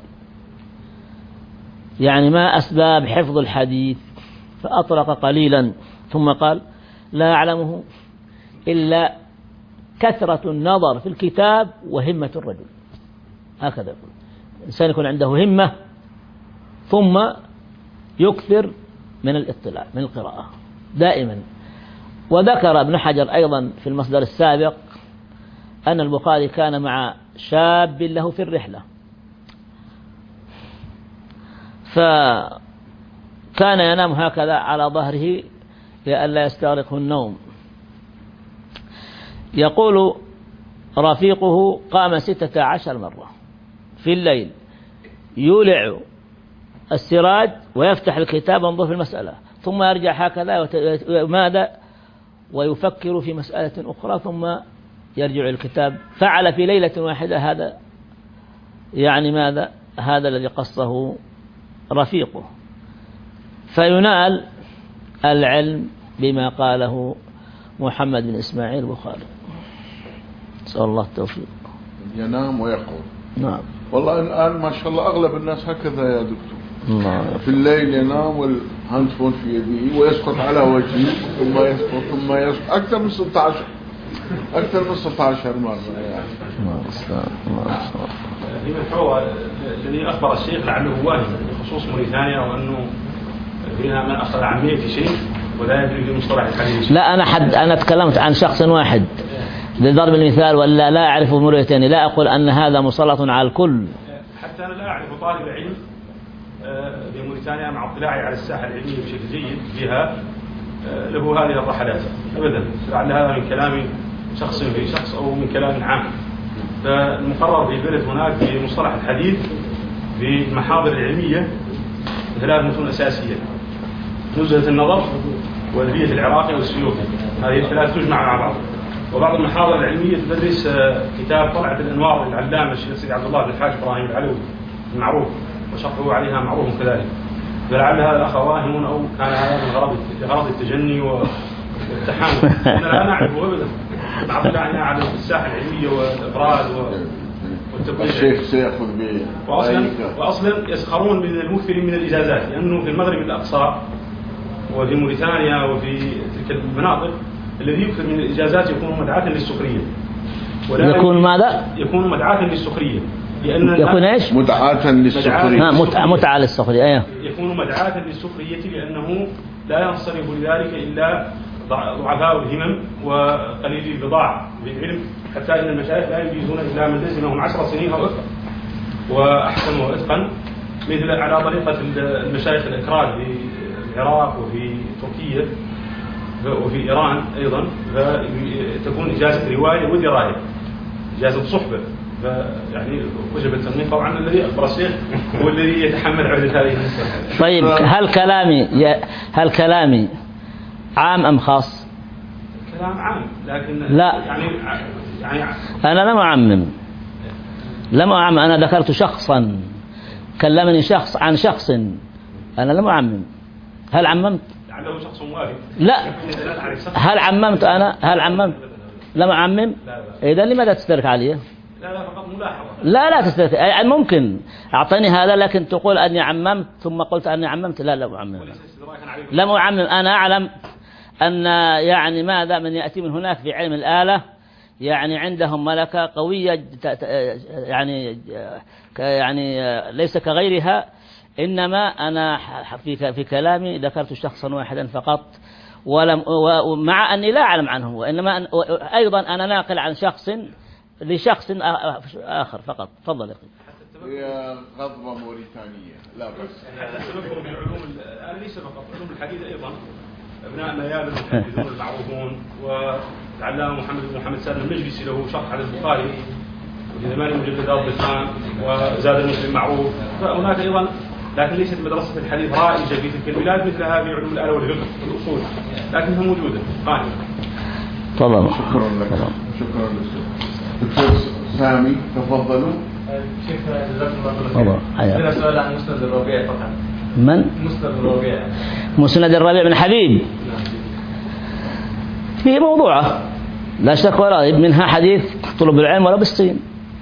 يعني ما أسباب حفظ الحديث؟ فأطرق قليلا ثم قال لا أعلمه إلا كثرة النظر في الكتاب وهمة الرجل. هكذا يقول الإنسان يكون عنده همة ثم يكثر من الاطلاع من القراءة دائما. وذكر ابن حجر أيضا في المصدر السابق أن البخاري كان مع شاب له في الرحلة، فكان ينام هكذا على ظهره لئلا يستغرقه النوم. يقول رفيقه قام 16 مرة في الليل يولع السراج ويفتح الكتاب وينظر في المسألة، ثم يرجع هكذا ماذا ويفكر في مسألة أخرى ثم يرجع إلى الكتاب. فعل في ليلة واحدة هذا، يعني ماذا؟ هذا الذي قصه رفيقه. فينال العلم بما قاله محمد بن إسماعيل البخاري، نسأل الله التوفيق. ينام ويقوم. نعم. والله الآن ما شاء الله أغلب الناس هكذا يا دكتور. نعم. في الليل ينام والهاندفون في يده ويسقط على وجهه ثم يسقط ثم يسقط أكثر من 16 مرة يعني. هو الذي أخبر الشيخ لعله واهم بخصوص موريتانيا، وأنه فيها من أخذ عن 100 شيء ولا يدري بمصطلح الحديث. لا أنا تكلمت عن شخص واحد لضرب المثال، ولا لا أعرف موريتانيا، لا أقول أن هذا مسلط على الكل. حتى أنا لا أعرف طالب علم بموريتانيا مع اطلاعي على الساحة العلمية بشكل جيد فيها له هذه الرحلات أبدا، لعل هذا من كلام شخص في شخص أو من كلام عام. فالمقرر في البلد هناك في مصطلح الحديث في المحاضر العلمية 3 متون أساسية: نزهة النظر وأدبية العراقي والسيوطي، هذه ال3 تجمع مع بعض. وبعض المحاضر العلمية تدرس كتاب طلعة الأنوار للعلامة الشيخ سيدي عبد الله بن الحاج إبراهيم العلوي المعروف، وشرحه عليها معروف كذلك. فلعل هذا الأخ واهم أو كان هذا لغرض التجني والتحامل. أنا لا نعرفه أبدا، نعرف يعني أعلم في الساحة العلمية والإفراد والتقويم. الشيخ سيأخذ به وأصلا يسخرون من المكثرين من الإجازات، لأنه في المغرب الأقصى وفي موريتانيا وفي تلك المناطق الذي يكثر من الإجازات يكون مدعاة للسخرية. يكون ماذا؟ يكون مدعاة للسخرية، لأن يكون إيش؟ مدعاة للسخرية. متعة للسخرية. أيه. يكون مدعاة للسخرية لأنه لا ينصرف لذلك إلا ضعفاء الهمم وقليل البضاعة بالعلم، حتى إن المشايخ لا يجيزون إلا من لزمهم 10 سنين أو أكثر وأحسن وأتقن، مثل على طريقة المشايخ الأكراد في العراق وفي تركيا وفي إيران أيضا، فتكون إجازة رواية ودراية، إجازة صحبة، فيعني وجب التنمية. طبعا الذي أخبر الشيخ هو الذي يتحمل عهدة هذه المسألة. طيب هل كلامي عام أم خاص؟ كلام عام، لكن لا يعني أنا لم أعمم، أنا ذكرت شخصا، كلمني شخص عن شخص، أنا لم أعمم. هل عممت؟ لعله شخص واحد. لا. هل عممت أنا؟ هل عممت؟ لم أعمم. إذا لماذا تستدرك علي؟ لا فقط ملاحظة. لا تستدرك، ممكن أعطني هذا لكن تقول أني عممت ثم قلت أني عممت. لا لم أعمم. لم أعمم. أنا أعلم أن يعني ماذا من يأتي من هناك في علم الآلة يعني عندهم ملكة قوية يعني ليس كغيرها، إنما أنا في كلامي ذكرت شخصا واحدا فقط، ومع أني لا أعلم عنه، وإنما أيضا أنا ناقل عن شخص لشخص آخر فقط. تفضل يا أخي. هي غضبة موريتانية لا بس. سببهم من علوم الآن ليس فقط علوم الحديث أيضا، أبناء ميال المحدثون المعروفون، والعلامة محمد سالم المجلسي له شرح على البخاري في 8 مجلدات ضخام، وزاد المسلم معروف، فهناك أيضا، لكن ليست مدرسة الحديث رائجة في تلك البلاد مثلها في علوم الآلة والفقه والأصول، لكنها موجودة قائمة. طبعا. شكرا لك. شكرا لك. دكتور سامي تفضلوا. شيخنا جزاكم الله خير. عندنا سؤال عن مسند الربيع فقط. من؟ مسند الربيع. مسند الربيع بن حبيب. فيه موضوعة لا شك ولا ريب، منها حديث طلب العلم ولا بالصين.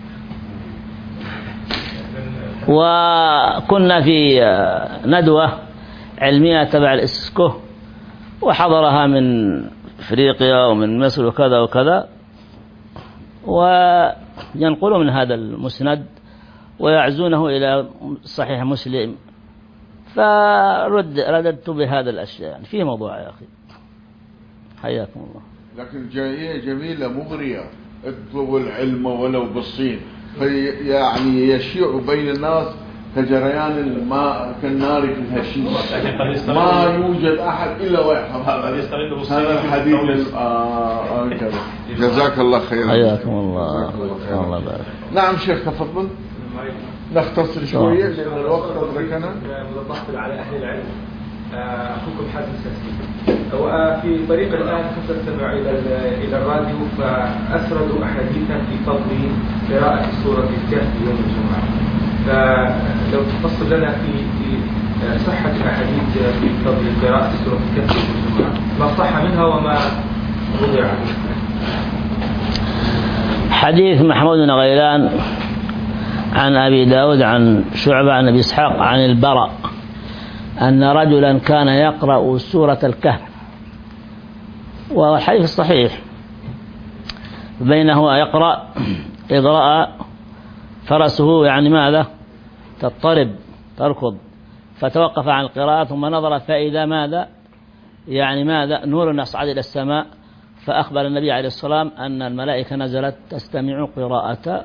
وكنا في ندوة علمية تبع الإسكو، وحضرها من أفريقيا ومن مصر وكذا وكذا، وينقلوا من هذا المسند ويعزونه إلى صحيح مسلم، فرددت بهذا الأشياء. يعني فيه موضوع يا أخي، حياكم الله. لكن جميلة مغرية، اطلبوا العلم ولو بالصين، يعني يشيع بين الناس كجريان الماء كالنار في الهشيم، ما يوجد أحد إلا ويحفظ هذا الحديث. كذا. جزاك الله خيرا. حياكم الله. الله يبارك. نعم شيخ تفضل. نختصر شوية لأن الوقت أدركنا. متطفل على أهل العلم. أخوكم حازم ساسي، وفي طريق الآن كنت أستمع إلى الراديو، فأسردوا أحاديثا في فضل قراءة سورة الكهف يوم الجمعة، فلو تفصل لنا في صحة الأحاديث في فضل قراءة سورة الكهف يوم الجمعة، ما صح منها وما وضع عنه. حديث محمود بن غيلان عن أبي داود عن شعبة عن أبي إسحاق عن البراء أن رجلا كان يقرأ سورة الكهف، والحديث الصحيح، بينه يقرأ إذ رأى فرسه يعني ماذا تضطرب تركض، فتوقف عن القراءة ثم نظر فإذا ماذا يعني ماذا نور يصعد إلى السماء، فأخبر النبي عليه الصلاة والسلام أن الملائكة نزلت تستمع قراءة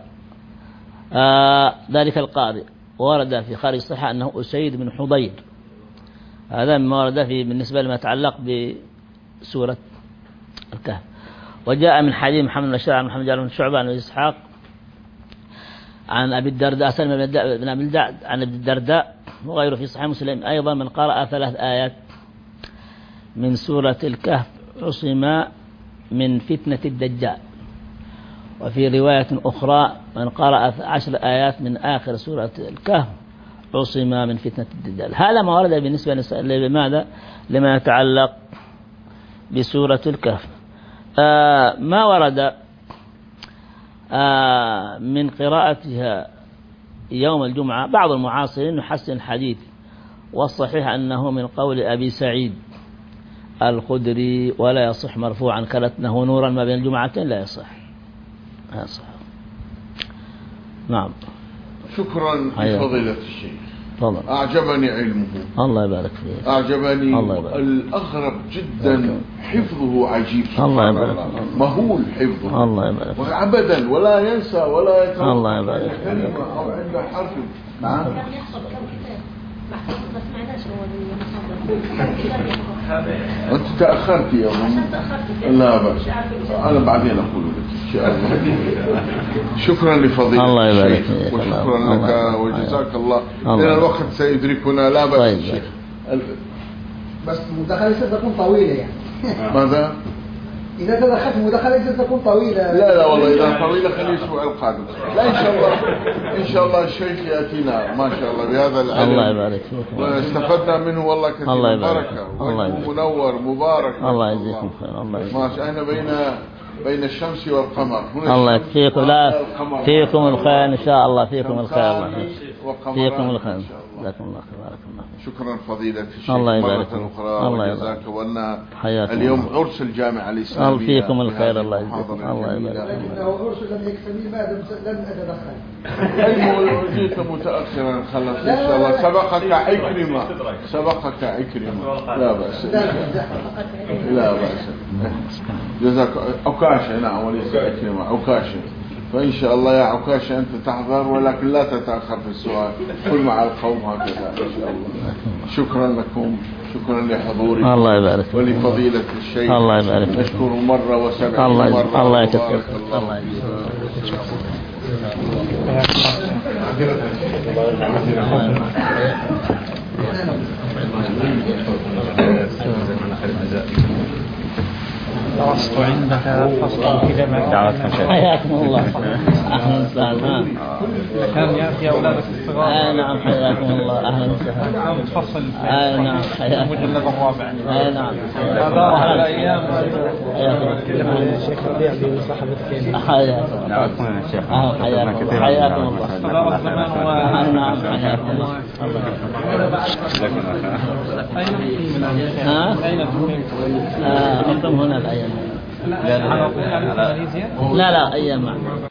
ذلك القارئ. ورد في خارج الصحة أنه أسيد بن حضير، هذا مما ورد فيه بالنسبة لما يتعلق بسورة الكهف. وجاء من حديث محمد بن بشار عن محمد بن شعبة عن إسحاق عن أبي الدرداء سلمة بن أبي الدرداء عن أبي الدرداء وغيره في صحيح مسلم أيضا من قرأ 3 آيات من سورة الكهف عصم من فتنة الدجال. وفي رواية أخرى من قرأ 10 آيات من آخر سورة الكهف عصم من فتنة الدجال. هذا ما ورد بالنسبة لماذا لما يتعلق بسورة الكهف. ما ورد من قراءتها يوم الجمعة، بعض المعاصرين يحسن الحديث، والصحيح أنه من قول أبي سعيد الخدري ولا يصح مرفوعا كلتنه نورا ما بين الجمعتين، لا يصح صح. نعم. شكرا لفضيلة الشيخ. طبعا. أعجبني علمه. الله يبارك فيه. أعجبني. الله يبارك. الأغرب جدا حفظه عجيب. الله يبارك. مهول حفظه. الله يبارك. أبدا ولا ينسى ولا يتوقع. الله يبارك. كلمة أو عنده حرف. نعم. أنت تأخرت يا أم. لا بأس. أنا بعدين أقول لك إن شاء الله. شكرا لفضيلة الله يبارك الشيخ وشكرا لك وجزاك الله. لأن الوقت سيدركنا لا بأس. طيب. الشيخ بس مداخلة ستكون طويلة يعني. ماذا؟ إذا تدخلت مداخلة ستكون طويلة. لا والله إذا طويلة خلي الأسبوع القادم. لا إن شاء الله الشيخ يأتينا ما شاء الله بهذا العلم. الله يبارك فيك. واستفدنا منه والله كثير. الله يبارك. بركة. منور مبارك. الله يجزيكم خير. الله يجزيكم. ما احنا بين الشمس والقمر. الله يكفيكم. لا فيكم الخير إن شاء الله. فيكم الخير. الله فيكم الخير. جزاكم الله خير. بارك الله. شكرا فضيلة الشيخ. الله يبارك. مرة أخرى الله وجزاك. وأن حياكم. اليوم عرس الجامعة الإسلامية. فيكم الخير. الله يجزيكم. الله يبارك. لكنه عرس لم يكتمل بعد لم أتدخل. أي جيت متأخرا خلص إن شاء الله. سبقك عكرمة. لا بأس. لا بأس. جزاك. عكاشة. نعم وليس عكرمة. عكاشة. فإن شاء الله يا عكاشة أنت تحضر ولكن لا تتأخر في السؤال. كل مع القوم هكذا إن شاء الله. شكرا لكم. شكرا لحضوركم. الله يبارك. ولفضيلة الشيخ. الله يبارك. نشكر مرة وسبع الله مرة. الله يكثر. الله درست عندك فصل إذا ما حياكم الله. أهلا وسهلا. كان يأتي أولادك الصغار. نعم حياكم الله. أهلا وسهلا. كان تفصل نعم حياكم. المجلد الرابع. نعم. هذا على الأيام. الشيخ ربيع بصحبتك. حياكم الله. حياكم الله. صدار الزمان. نعم حياكم الله. أين أنتم هنا الأيام. لا أيام.